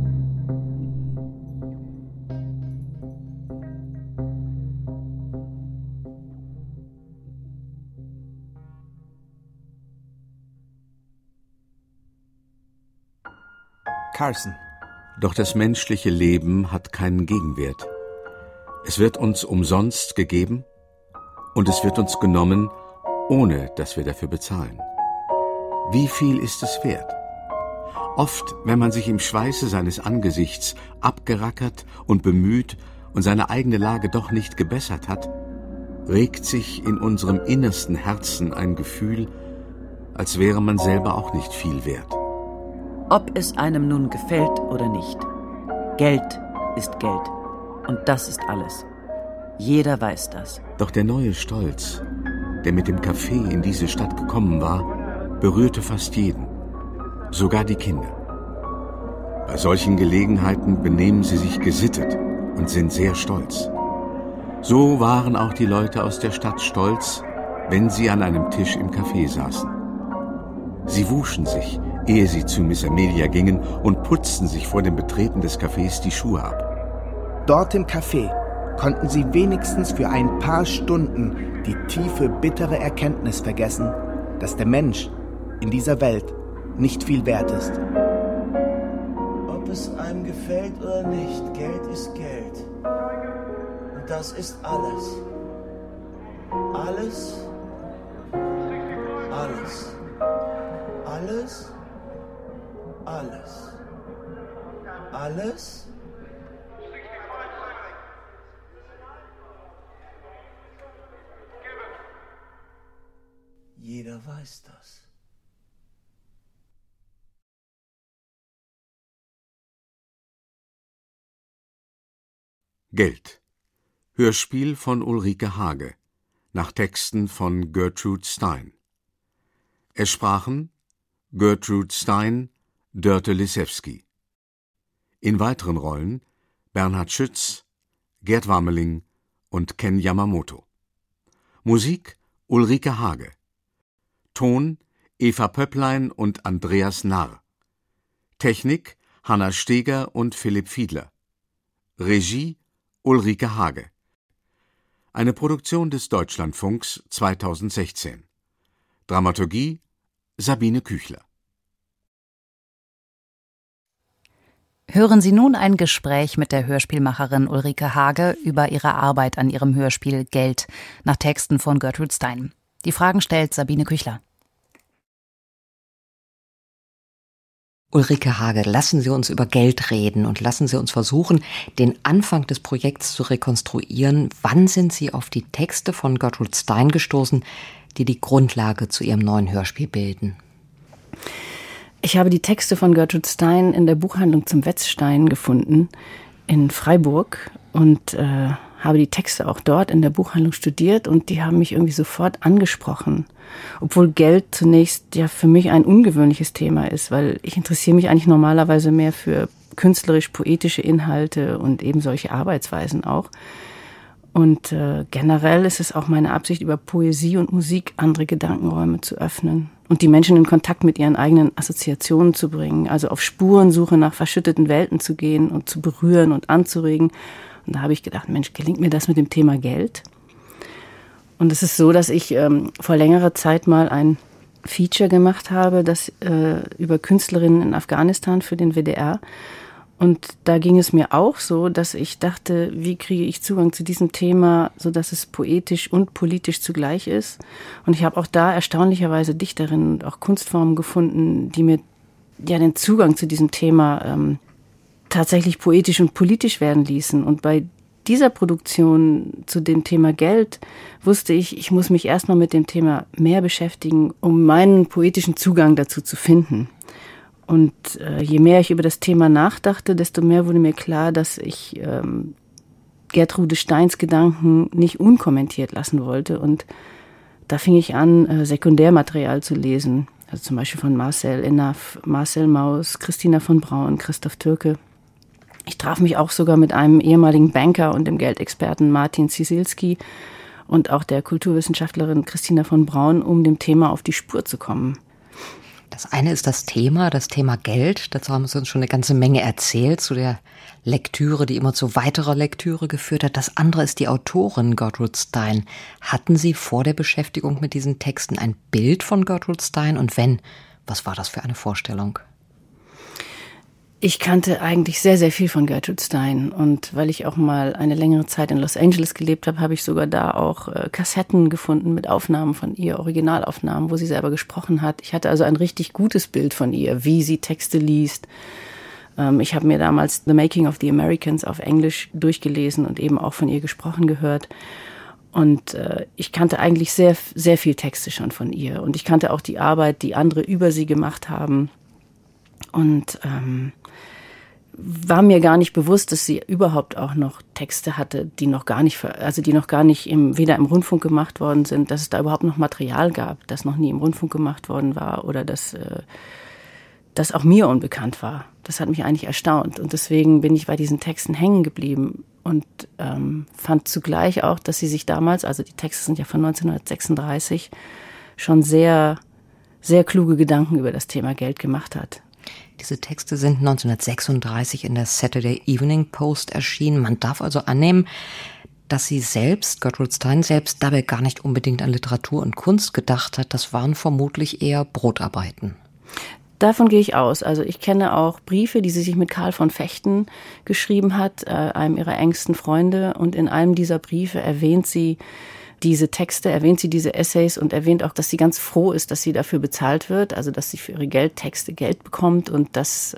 Carson. Doch das menschliche Leben hat keinen Gegenwert. Es wird uns umsonst gegeben und es wird uns genommen, ohne dass wir dafür bezahlen. Wie viel ist es wert? Oft, wenn man sich im Schweiße seines Angesichts abgerackert und bemüht und seine eigene Lage doch nicht gebessert hat, regt sich in unserem innersten Herzen ein Gefühl, als wäre man selber auch nicht viel wert. Ob es einem nun gefällt oder nicht. Geld ist Geld. Und das ist alles. Jeder weiß das. Doch der neue Stolz, der mit dem Café in diese Stadt gekommen war, berührte fast jeden, sogar die Kinder. Bei solchen Gelegenheiten benehmen sie sich gesittet und sind sehr stolz. So waren auch die Leute aus der Stadt stolz, wenn sie an einem Tisch im Café saßen. Sie wuschen sich, ehe sie zu Miss Amelia gingen, und putzten sich vor dem Betreten des Cafés die Schuhe ab. Dort im Café konnten sie wenigstens für ein paar Stunden die tiefe, bittere Erkenntnis vergessen, dass der Mensch in dieser Welt nicht viel wert ist. Ob es einem gefällt oder nicht, Geld ist Geld. Und das ist alles. Alles. Alles. Alles. Alles. Alles. Jeder weiß das. Geld. Hörspiel von Ulrike Hage. Nach Texten von Gertrude Stein. Es sprachen Gertrude Stein, Dörte Lisewski. In weiteren Rollen Bernhard Schütz, Gerd Wameling und Ken Yamamoto. Musik Ulrike Hage. Ton Eva Pöpplein und Andreas Narr. Technik Hanna Steger und Philipp Fiedler. Regie Ulrike Hage. Eine Produktion des Deutschlandfunks 2016. Dramaturgie Sabine Küchler. Hören Sie nun ein Gespräch mit der Hörspielmacherin Ulrike Hage über ihre Arbeit an ihrem Hörspiel Geld nach Texten von Gertrude Stein. Die Fragen stellt Sabine Küchler. Ulrike Hage, lassen Sie uns über Geld reden und lassen Sie uns versuchen, den Anfang des Projekts zu rekonstruieren. Wann sind Sie auf die Texte von Gertrude Stein gestoßen, die die Grundlage zu Ihrem neuen Hörspiel bilden? Ich habe die Texte von Gertrude Stein in der Buchhandlung zum Wetzstein gefunden in Freiburg und habe die Texte auch dort in der Buchhandlung studiert und die haben mich irgendwie sofort angesprochen. Obwohl Geld zunächst ja für mich ein ungewöhnliches Thema ist, weil ich interessiere mich eigentlich normalerweise mehr für künstlerisch-poetische Inhalte und eben solche Arbeitsweisen auch. Und generell ist es auch meine Absicht, über Poesie und Musik andere Gedankenräume zu öffnen und die Menschen in Kontakt mit ihren eigenen Assoziationen zu bringen, also auf Spurensuche nach verschütteten Welten zu gehen und zu berühren und anzuregen. Und da habe ich gedacht, Mensch, gelingt mir das mit dem Thema Geld? Und es ist so, dass ich vor längerer Zeit mal ein Feature gemacht habe, das über Künstlerinnen in Afghanistan für den WDR. Und da ging es mir auch so, dass ich dachte, wie kriege ich Zugang zu diesem Thema, sodass es poetisch und politisch zugleich ist. Und ich habe auch da erstaunlicherweise Dichterinnen und auch Kunstformen gefunden, die mir ja den Zugang zu diesem Thema tatsächlich poetisch und politisch werden ließen. Und bei dieser Produktion zu dem Thema Geld wusste ich, ich muss mich erstmal mit dem Thema mehr beschäftigen, um meinen poetischen Zugang dazu zu finden. Und je mehr ich über das Thema nachdachte, desto mehr wurde mir klar, dass ich Gertrude Steins Gedanken nicht unkommentiert lassen wollte. Und da fing ich an, Sekundärmaterial zu lesen. Also zum Beispiel von Marcel Ennaf, Marcel Mauss, Christina von Braun, Christoph Türke. Ich traf mich auch sogar mit einem ehemaligen Banker und dem Geldexperten Martin Ciesilski und auch der Kulturwissenschaftlerin Christina von Braun, um dem Thema auf die Spur zu kommen. Das eine ist das Thema Geld. Dazu haben Sie uns schon eine ganze Menge erzählt, zu der Lektüre, die immer zu weiterer Lektüre geführt hat. Das andere ist die Autorin Gertrude Stein. Hatten Sie vor der Beschäftigung mit diesen Texten ein Bild von Gertrude Stein? Und wenn, was war das für eine Vorstellung? Ich kannte eigentlich sehr, sehr viel von Gertrude Stein. Und weil ich auch mal eine längere Zeit in Los Angeles gelebt habe, habe ich sogar da auch Kassetten gefunden mit Aufnahmen von ihr, Originalaufnahmen, wo sie selber gesprochen hat. Ich hatte also ein richtig gutes Bild von ihr, wie sie Texte liest. Ich habe mir damals The Making of the Americans auf Englisch durchgelesen und eben auch von ihr gesprochen gehört. Und ich kannte eigentlich sehr, sehr viel Texte schon von ihr. Und ich kannte auch die Arbeit, die andere über sie gemacht haben. Und war mir gar nicht bewusst, dass sie überhaupt auch noch Texte hatte, die noch gar nicht, weder im Rundfunk gemacht worden sind, dass es da überhaupt noch Material gab, das noch nie im Rundfunk gemacht worden war oder das auch mir unbekannt war. Das hat mich eigentlich erstaunt und deswegen bin ich bei diesen Texten hängen geblieben und fand zugleich auch, dass sie sich damals, also die Texte sind ja von 1936, schon sehr, sehr kluge Gedanken über das Thema Geld gemacht hat. Diese Texte sind 1936 in der Saturday Evening Post erschienen. Man darf also annehmen, dass sie selbst, Gertrude Stein selbst, dabei gar nicht unbedingt an Literatur und Kunst gedacht hat. Das waren vermutlich eher Brotarbeiten. Davon gehe ich aus. Also ich kenne auch Briefe, die sie sich mit Karl von Vechten geschrieben hat, einem ihrer engsten Freunde. Und in einem dieser Briefe erwähnt sie diese Texte, erwähnt sie diese Essays und erwähnt auch, dass sie ganz froh ist, dass sie dafür bezahlt wird, also dass sie für ihre Texte Geld bekommt und das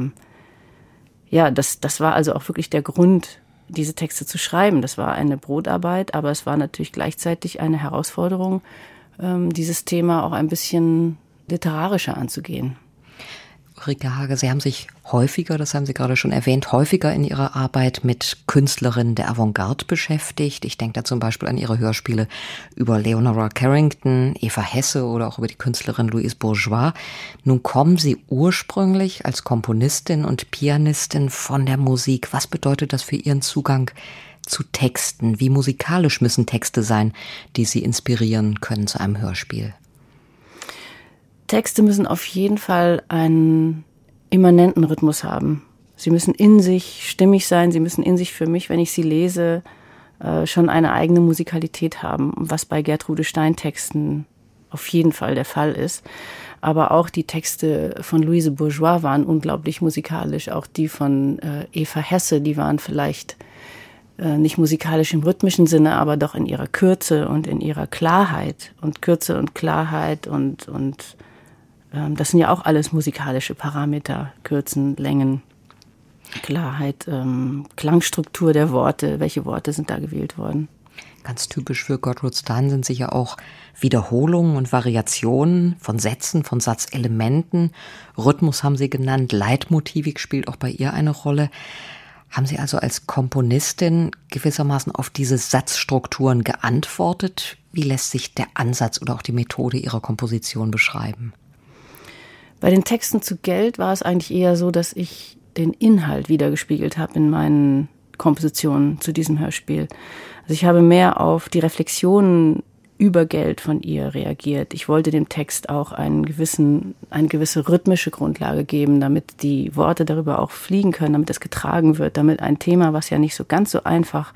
war also auch wirklich der Grund, diese Texte zu schreiben. Das war eine Brotarbeit, aber es war natürlich gleichzeitig eine Herausforderung, dieses Thema auch ein bisschen literarischer anzugehen. Ulrike Hage, Sie haben sich häufiger, das haben Sie gerade schon erwähnt, häufiger in Ihrer Arbeit mit Künstlerinnen der Avantgarde beschäftigt. Ich denke da zum Beispiel an Ihre Hörspiele über Leonora Carrington, Eva Hesse oder auch über die Künstlerin Louise Bourgeois. Nun kommen Sie ursprünglich als Komponistin und Pianistin von der Musik. Was bedeutet das für Ihren Zugang zu Texten? Wie musikalisch müssen Texte sein, die Sie inspirieren können zu einem Hörspiel? Texte müssen auf jeden Fall einen immanenten Rhythmus haben. Sie müssen in sich stimmig sein, sie müssen in sich für mich, wenn ich sie lese, schon eine eigene Musikalität haben, was bei Gertrude Stein Texten auf jeden Fall der Fall ist. Aber auch die Texte von Louise Bourgeois waren unglaublich musikalisch, auch die von Eva Hesse, die waren vielleicht nicht musikalisch im rhythmischen Sinne, aber doch in ihrer Kürze und in ihrer Klarheit. Und Kürze und Klarheit und das sind ja auch alles musikalische Parameter, Kürzen, Längen, Klarheit, Klangstruktur der Worte, welche Worte sind da gewählt worden. Ganz typisch für Gertrude Stein sind sicher auch Wiederholungen und Variationen von Sätzen, von Satzelementen. Rhythmus haben Sie genannt, Leitmotivik spielt auch bei ihr eine Rolle. Haben Sie also als Komponistin gewissermaßen auf diese Satzstrukturen geantwortet? Wie lässt sich der Ansatz oder auch die Methode Ihrer Komposition beschreiben? Bei den Texten zu Geld war es eigentlich eher so, dass ich den Inhalt wiedergespiegelt habe in meinen Kompositionen zu diesem Hörspiel. Also ich habe mehr auf die Reflexionen über Geld von ihr reagiert. Ich wollte dem Text auch eine gewisse rhythmische Grundlage geben, damit die Worte darüber auch fliegen können, damit es getragen wird, damit ein Thema, was ja nicht so ganz so einfach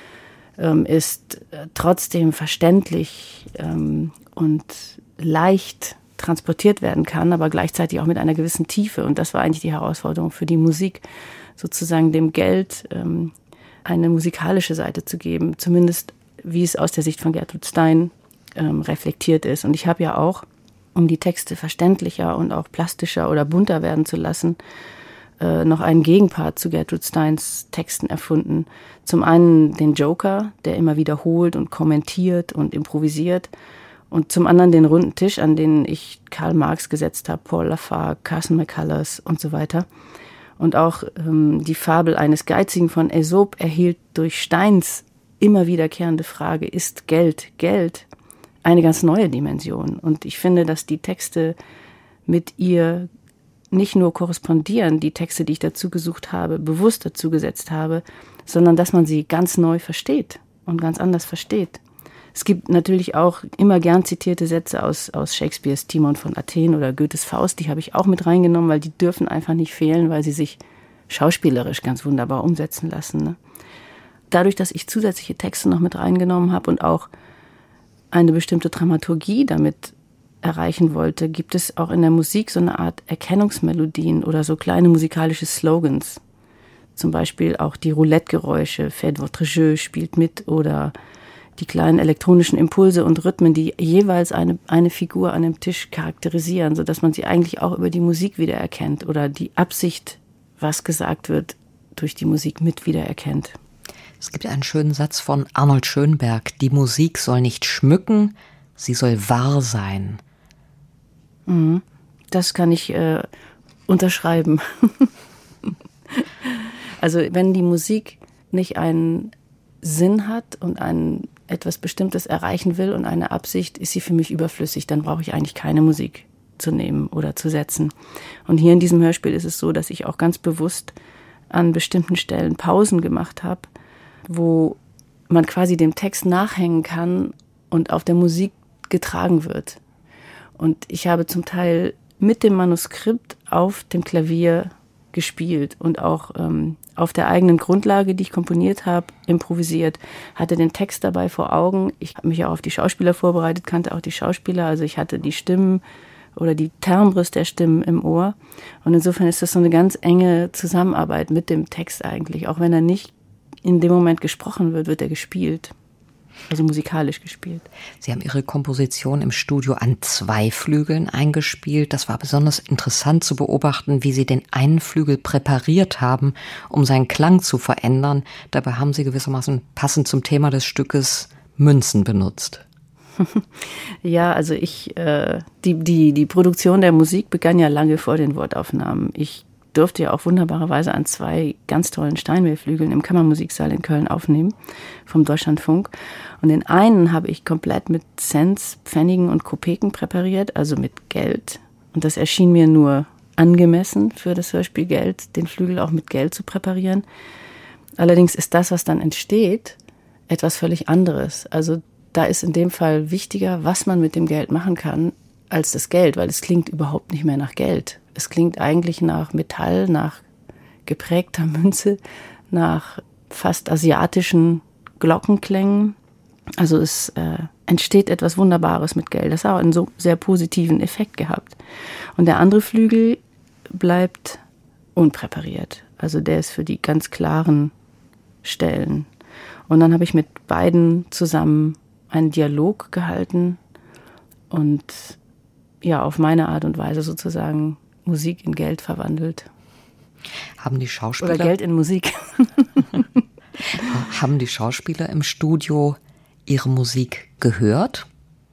ist, trotzdem verständlich und leicht transportiert werden kann, aber gleichzeitig auch mit einer gewissen Tiefe. Und das war eigentlich die Herausforderung für die Musik, sozusagen dem Geld eine musikalische Seite zu geben, zumindest wie es aus der Sicht von Gertrude Stein reflektiert ist. Und ich habe ja auch, um die Texte verständlicher und auch plastischer oder bunter werden zu lassen, noch einen Gegenpart zu Gertrude Steins Texten erfunden. Zum einen den Joker, der immer wiederholt und kommentiert und improvisiert, und zum anderen den runden Tisch, an den ich Karl Marx gesetzt habe, Paul Lafargue, Carson McCullers und so weiter. Und auch die Fabel eines Geizigen von Aesop erhielt durch Steins immer wiederkehrende Frage, ist Geld Geld? Eine ganz neue Dimension. Und ich finde, dass die Texte mit ihr nicht nur korrespondieren, die Texte, die ich dazu gesucht habe, bewusst dazu gesetzt habe, sondern dass man sie ganz neu versteht und ganz anders versteht. Es gibt natürlich auch immer gern zitierte Sätze aus Shakespeares Timon von Athen oder Goethes Faust, die habe ich auch mit reingenommen, weil die dürfen einfach nicht fehlen, weil sie sich schauspielerisch ganz wunderbar umsetzen lassen. Ne? Dadurch, dass ich zusätzliche Texte noch mit reingenommen habe und auch eine bestimmte Dramaturgie damit erreichen wollte, gibt es auch in der Musik so eine Art Erkennungsmelodien oder so kleine musikalische Slogans. Zum Beispiel auch die Roulette-Geräusche, Faites votre jeu spielt mit, oder die kleinen elektronischen Impulse und Rhythmen, die jeweils eine Figur an dem Tisch charakterisieren, sodass man sie eigentlich auch über die Musik wiedererkennt oder die Absicht, was gesagt wird, durch die Musik mit wiedererkennt. Es gibt einen schönen Satz von Arnold Schönberg: Die Musik soll nicht schmücken, sie soll wahr sein. Das kann ich unterschreiben. Also wenn die Musik nicht einen Sinn hat und etwas Bestimmtes erreichen will und eine Absicht, ist sie für mich überflüssig. Dann brauche ich eigentlich keine Musik zu nehmen oder zu setzen. Und hier in diesem Hörspiel ist es so, dass ich auch ganz bewusst an bestimmten Stellen Pausen gemacht habe, wo man quasi dem Text nachhängen kann und auf der Musik getragen wird. Und ich habe zum Teil mit dem Manuskript auf dem Klavier gespielt und auch auf der eigenen Grundlage, die ich komponiert habe, improvisiert, hatte den Text dabei vor Augen. Ich habe mich ja auch auf die Schauspieler vorbereitet, kannte auch die Schauspieler, also ich hatte die Stimmen oder die Timbres der Stimmen im Ohr. Und insofern ist das so eine ganz enge Zusammenarbeit mit dem Text eigentlich. Auch wenn er nicht in dem Moment gesprochen wird, wird er gespielt. also musikalisch gespielt. Sie haben Ihre Komposition im Studio an 2 Flügeln eingespielt. Das war besonders interessant zu beobachten, wie Sie den einen Flügel präpariert haben, um seinen Klang zu verändern. Dabei haben Sie gewissermaßen passend zum Thema des Stückes Münzen benutzt. Ja, also die Produktion der Musik begann ja lange vor den Wortaufnahmen. Ich durfte ja auch wunderbarerweise an 2 ganz tollen Steinway-Flügeln im Kammermusiksaal in Köln aufnehmen, vom Deutschlandfunk. Und den einen habe ich komplett mit Cents, Pfennigen und Kopeken präpariert, also mit Geld. Und das erschien mir nur angemessen für das Hörspiel Geld, den Flügel auch mit Geld zu präparieren. Allerdings ist das, was dann entsteht, etwas völlig anderes. Also da ist in dem Fall wichtiger, was man mit dem Geld machen kann, als das Geld, weil es klingt überhaupt nicht mehr nach Geld. Es klingt eigentlich nach Metall, nach geprägter Münze, nach fast asiatischen Glockenklängen. Also es entsteht etwas Wunderbares mit Geld. Das hat auch einen so sehr positiven Effekt gehabt. Und der andere Flügel bleibt unpräpariert. Also der ist für die ganz klaren Stellen. Und dann habe ich mit beiden zusammen einen Dialog gehalten und ja, auf meine Art und Weise sozusagen Musik in Geld verwandelt. Haben die Schauspieler... Oder Geld in Musik. Haben die Schauspieler im Studio ihre Musik gehört?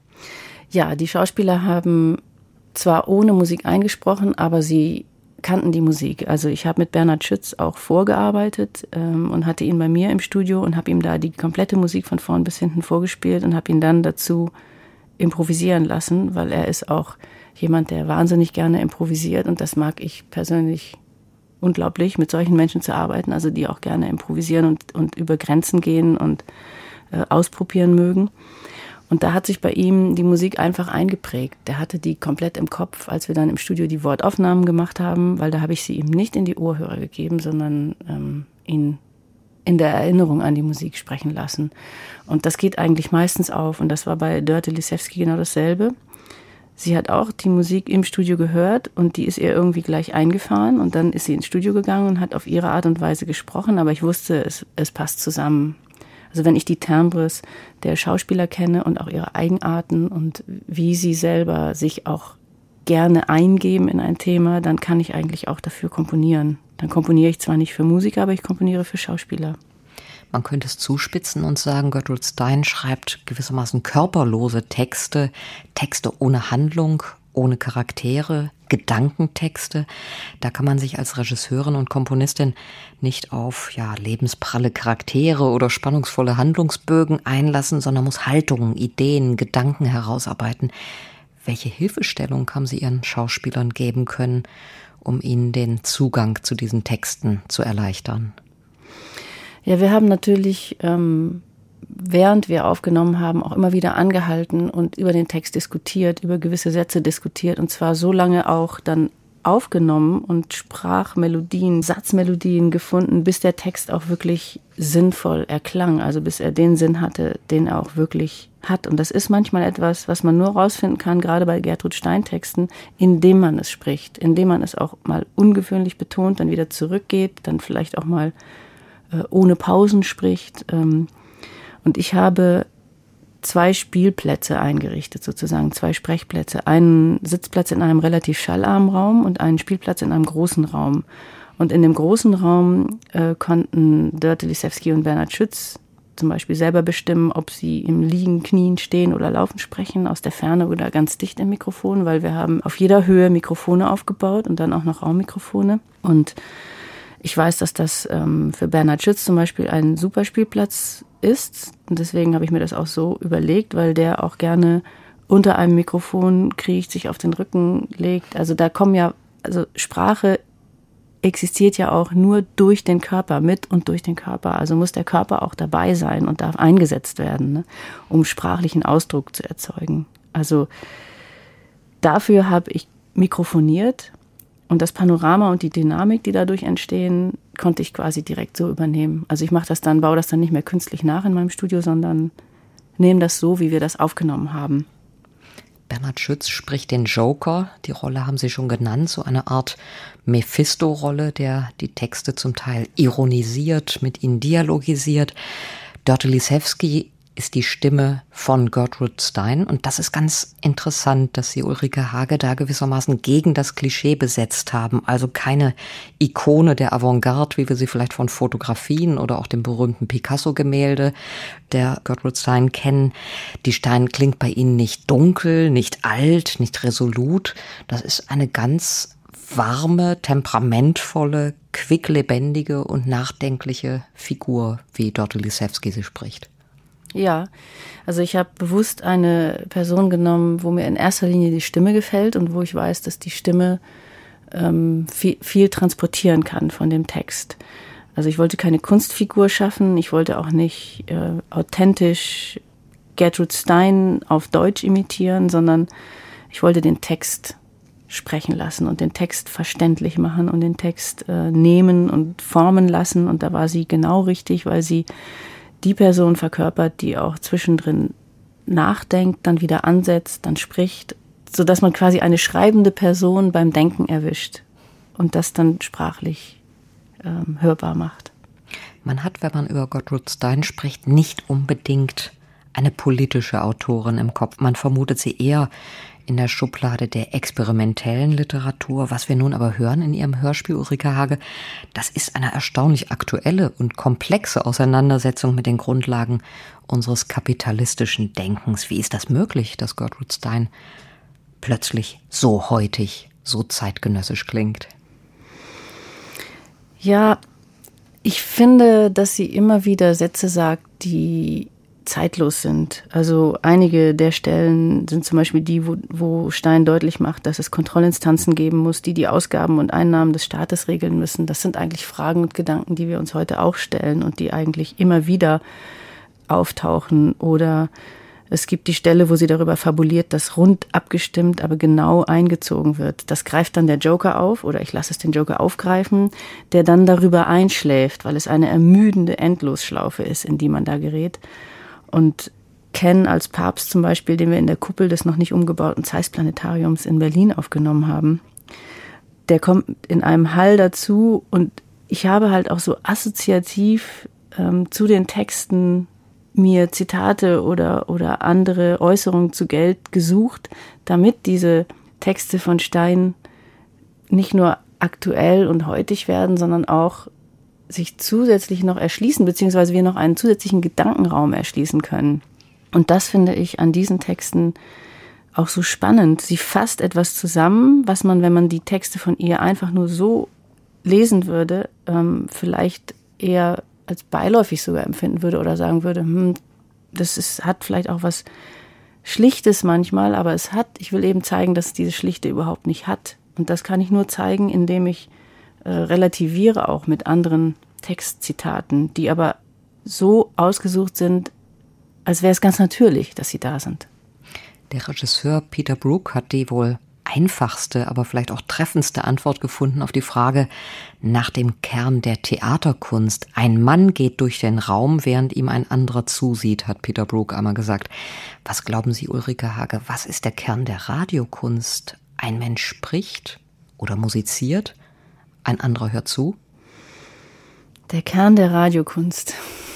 Ja, die Schauspieler haben zwar ohne Musik eingesprochen, aber sie kannten die Musik. Also ich habe mit Bernhard Schütz auch vorgearbeitet und hatte ihn bei mir im Studio und habe ihm da die komplette Musik von vorn bis hinten vorgespielt und habe ihn dann dazu improvisieren lassen, weil er ist auch jemand, der wahnsinnig gerne improvisiert und das mag ich persönlich unglaublich, mit solchen Menschen zu arbeiten, also die auch gerne improvisieren und über Grenzen gehen und ausprobieren mögen. Und da hat sich bei ihm die Musik einfach eingeprägt. Der hatte die komplett im Kopf, als wir dann im Studio die Wortaufnahmen gemacht haben, weil da habe ich sie ihm nicht in die Ohrhörer gegeben, sondern ihn in der Erinnerung an die Musik sprechen lassen. Und das geht eigentlich meistens auf. Und das war bei Dörte Lisewski genau dasselbe. Sie hat auch die Musik im Studio gehört und die ist ihr irgendwie gleich eingefahren. Und dann ist sie ins Studio gegangen und hat auf ihre Art und Weise gesprochen. Aber ich wusste, es passt zusammen. Also wenn ich die Timbres der Schauspieler kenne und auch ihre Eigenarten und wie sie selber sich auch gerne eingeben in ein Thema, dann kann ich eigentlich auch dafür komponieren. Dann komponiere ich zwar nicht für Musiker, aber ich komponiere für Schauspieler. Man könnte es zuspitzen und sagen, Gertrude Stein schreibt gewissermaßen körperlose Texte, Texte ohne Handlung, ohne Charaktere, Gedankentexte. Da kann man sich als Regisseurin und Komponistin nicht auf lebenspralle Charaktere oder spannungsvolle Handlungsbögen einlassen, sondern muss Haltungen, Ideen, Gedanken herausarbeiten. Welche Hilfestellung haben Sie Ihren Schauspielern geben können, um ihnen den Zugang zu diesen Texten zu erleichtern? Ja, wir haben natürlich, während wir aufgenommen haben, auch immer wieder angehalten und über den Text diskutiert, über gewisse Sätze diskutiert und zwar so lange auch dann aufgenommen und Sprachmelodien, Satzmelodien gefunden, bis der Text auch wirklich sinnvoll erklang, also bis er den Sinn hatte, den er auch wirklich hat. Und das ist manchmal etwas, was man nur rausfinden kann, gerade bei Gertrude Stein Texten, indem man es spricht, indem man es auch mal ungewöhnlich betont, dann wieder zurückgeht, dann vielleicht auch mal ohne Pausen spricht. Und ich habe 2 Spielplätze eingerichtet, sozusagen 2 Sprechplätze. Einen Sitzplatz in einem relativ schallarmen Raum und einen Spielplatz in einem großen Raum. Und in dem großen Raum konnten Dörte Lisewski und Bernhard Schütz zum Beispiel selber bestimmen, ob sie im Liegen, Knien, Stehen oder Laufen sprechen, aus der Ferne oder ganz dicht im Mikrofon, weil wir haben auf jeder Höhe Mikrofone aufgebaut und dann auch noch Raummikrofone. Und ich weiß, dass das für Bernhard Schütz zum Beispiel ein super Spielplatz ist. Und deswegen habe ich mir das auch so überlegt, weil der auch gerne unter einem Mikrofon kriecht, sich auf den Rücken legt. Also da also Sprache existiert ja auch nur durch den Körper, mit und durch den Körper. Also muss der Körper auch dabei sein und darf eingesetzt werden, ne, um sprachlichen Ausdruck zu erzeugen. Also dafür habe ich mikrofoniert. Und das Panorama und die Dynamik, die dadurch entstehen, konnte ich quasi direkt so übernehmen. Also ich baue das dann nicht mehr künstlich nach in meinem Studio, sondern nehme das so, wie wir das aufgenommen haben. Bernhard Schütz spricht den Joker, die Rolle haben Sie schon genannt, so eine Art Mephisto-Rolle, der die Texte zum Teil ironisiert, mit ihnen dialogisiert. Dörte Lisewski ist die Stimme von Gertrude Stein. Und das ist ganz interessant, dass Sie Ulrike Hage da gewissermaßen gegen das Klischee besetzt haben. Also keine Ikone der Avantgarde, wie wir sie vielleicht von Fotografien oder auch dem berühmten Picasso-Gemälde der Gertrude Stein kennen. Die Stein klingt bei Ihnen nicht dunkel, nicht alt, nicht resolut. Das ist eine ganz warme, temperamentvolle, quicklebendige und nachdenkliche Figur, wie Dorte Lisewski sie spricht. Ja, also ich habe bewusst eine Person genommen, wo mir in erster Linie die Stimme gefällt und wo ich weiß, dass die Stimme viel transportieren kann von dem Text. Also ich wollte keine Kunstfigur schaffen, ich wollte auch nicht authentisch Gertrude Stein auf Deutsch imitieren, sondern ich wollte den Text sprechen lassen und den Text verständlich machen und den Text nehmen und formen lassen. Und da war sie genau richtig, weil sie die Person verkörpert, die auch zwischendrin nachdenkt, dann wieder ansetzt, dann spricht, sodass man quasi eine schreibende Person beim Denken erwischt und das dann sprachlich hörbar macht. Man hat, wenn man über Gertrude Stein spricht, nicht unbedingt eine politische Autorin im Kopf. Man vermutet sie eher in der Schublade der experimentellen Literatur. Was wir nun aber hören in Ihrem Hörspiel, Ulrike Hage, das ist eine erstaunlich aktuelle und komplexe Auseinandersetzung mit den Grundlagen unseres kapitalistischen Denkens. Wie ist das möglich, dass Gertrude Stein plötzlich so heutig, so zeitgenössisch klingt? Ja, ich finde, dass sie immer wieder Sätze sagt, die zeitlos sind. Also einige der Stellen sind zum Beispiel die, wo Stein deutlich macht, dass es Kontrollinstanzen geben muss, die Ausgaben und Einnahmen des Staates regeln müssen. Das sind eigentlich Fragen und Gedanken, die wir uns heute auch stellen und die eigentlich immer wieder auftauchen. Oder es gibt die Stelle, wo sie darüber fabuliert, dass rund abgestimmt, aber genau eingezogen wird. Das greift dann der Joker auf, oder ich lasse es den Joker aufgreifen, der dann darüber einschläft, weil es eine ermüdende Endlosschlaufe ist, in die man da gerät. Und Ken als Papst zum Beispiel, den wir in der Kuppel des noch nicht umgebauten Zeiss-Planetariums in Berlin aufgenommen haben, der kommt in einem Hall dazu und ich habe halt auch so assoziativ zu den Texten mir Zitate oder andere Äußerungen zu Geld gesucht, damit diese Texte von Stein nicht nur aktuell und heutig werden, sondern auch sich zusätzlich noch erschließen, beziehungsweise wir noch einen zusätzlichen Gedankenraum erschließen können. Und das finde ich an diesen Texten auch so spannend. Sie fasst etwas zusammen, was man, wenn man die Texte von ihr einfach nur so lesen würde, vielleicht eher als beiläufig sogar empfinden würde oder sagen würde, hat vielleicht auch was Schlichtes manchmal, aber ich will eben zeigen, dass es dieses Schlichte überhaupt nicht hat. Und das kann ich nur zeigen, indem ich relativiere auch mit anderen Textzitaten, die aber so ausgesucht sind, als wäre es ganz natürlich, dass sie da sind. Der Regisseur Peter Brook hat die wohl einfachste, aber vielleicht auch treffendste Antwort gefunden auf die Frage nach dem Kern der Theaterkunst. Ein Mann geht durch den Raum, während ihm ein anderer zusieht, hat Peter Brook einmal gesagt. Was glauben Sie, Ulrike Hage, was ist der Kern der Radiokunst? Ein Mensch spricht oder musiziert, ein anderer hört zu? Der Kern der Radiokunst.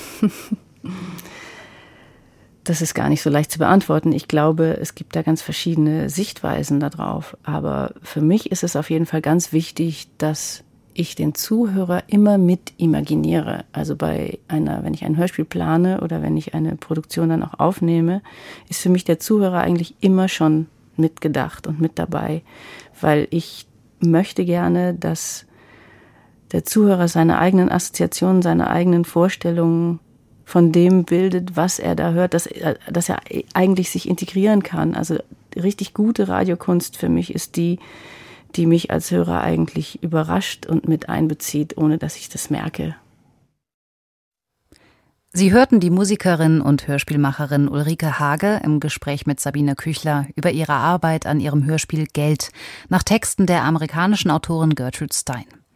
Das ist gar nicht so leicht zu beantworten. Ich glaube, es gibt da ganz verschiedene Sichtweisen darauf. Aber für mich ist es auf jeden Fall ganz wichtig, dass ich den Zuhörer immer mit imaginiere. Also wenn ich ein Hörspiel plane oder wenn ich eine Produktion dann auch aufnehme, ist für mich der Zuhörer eigentlich immer schon mitgedacht und mit dabei. Weil ich möchte gerne, dass der Zuhörer seine eigenen Assoziationen, seine eigenen Vorstellungen von dem bildet, was er da hört, dass er eigentlich sich integrieren kann. Also richtig gute Radiokunst für mich ist die mich als Hörer eigentlich überrascht und mit einbezieht, ohne dass ich das merke. Sie hörten die Musikerin und Hörspielmacherin Ulrike Hage im Gespräch mit Sabine Küchler über ihre Arbeit an ihrem Hörspiel Geld nach Texten der amerikanischen Autorin Gertrude Stein.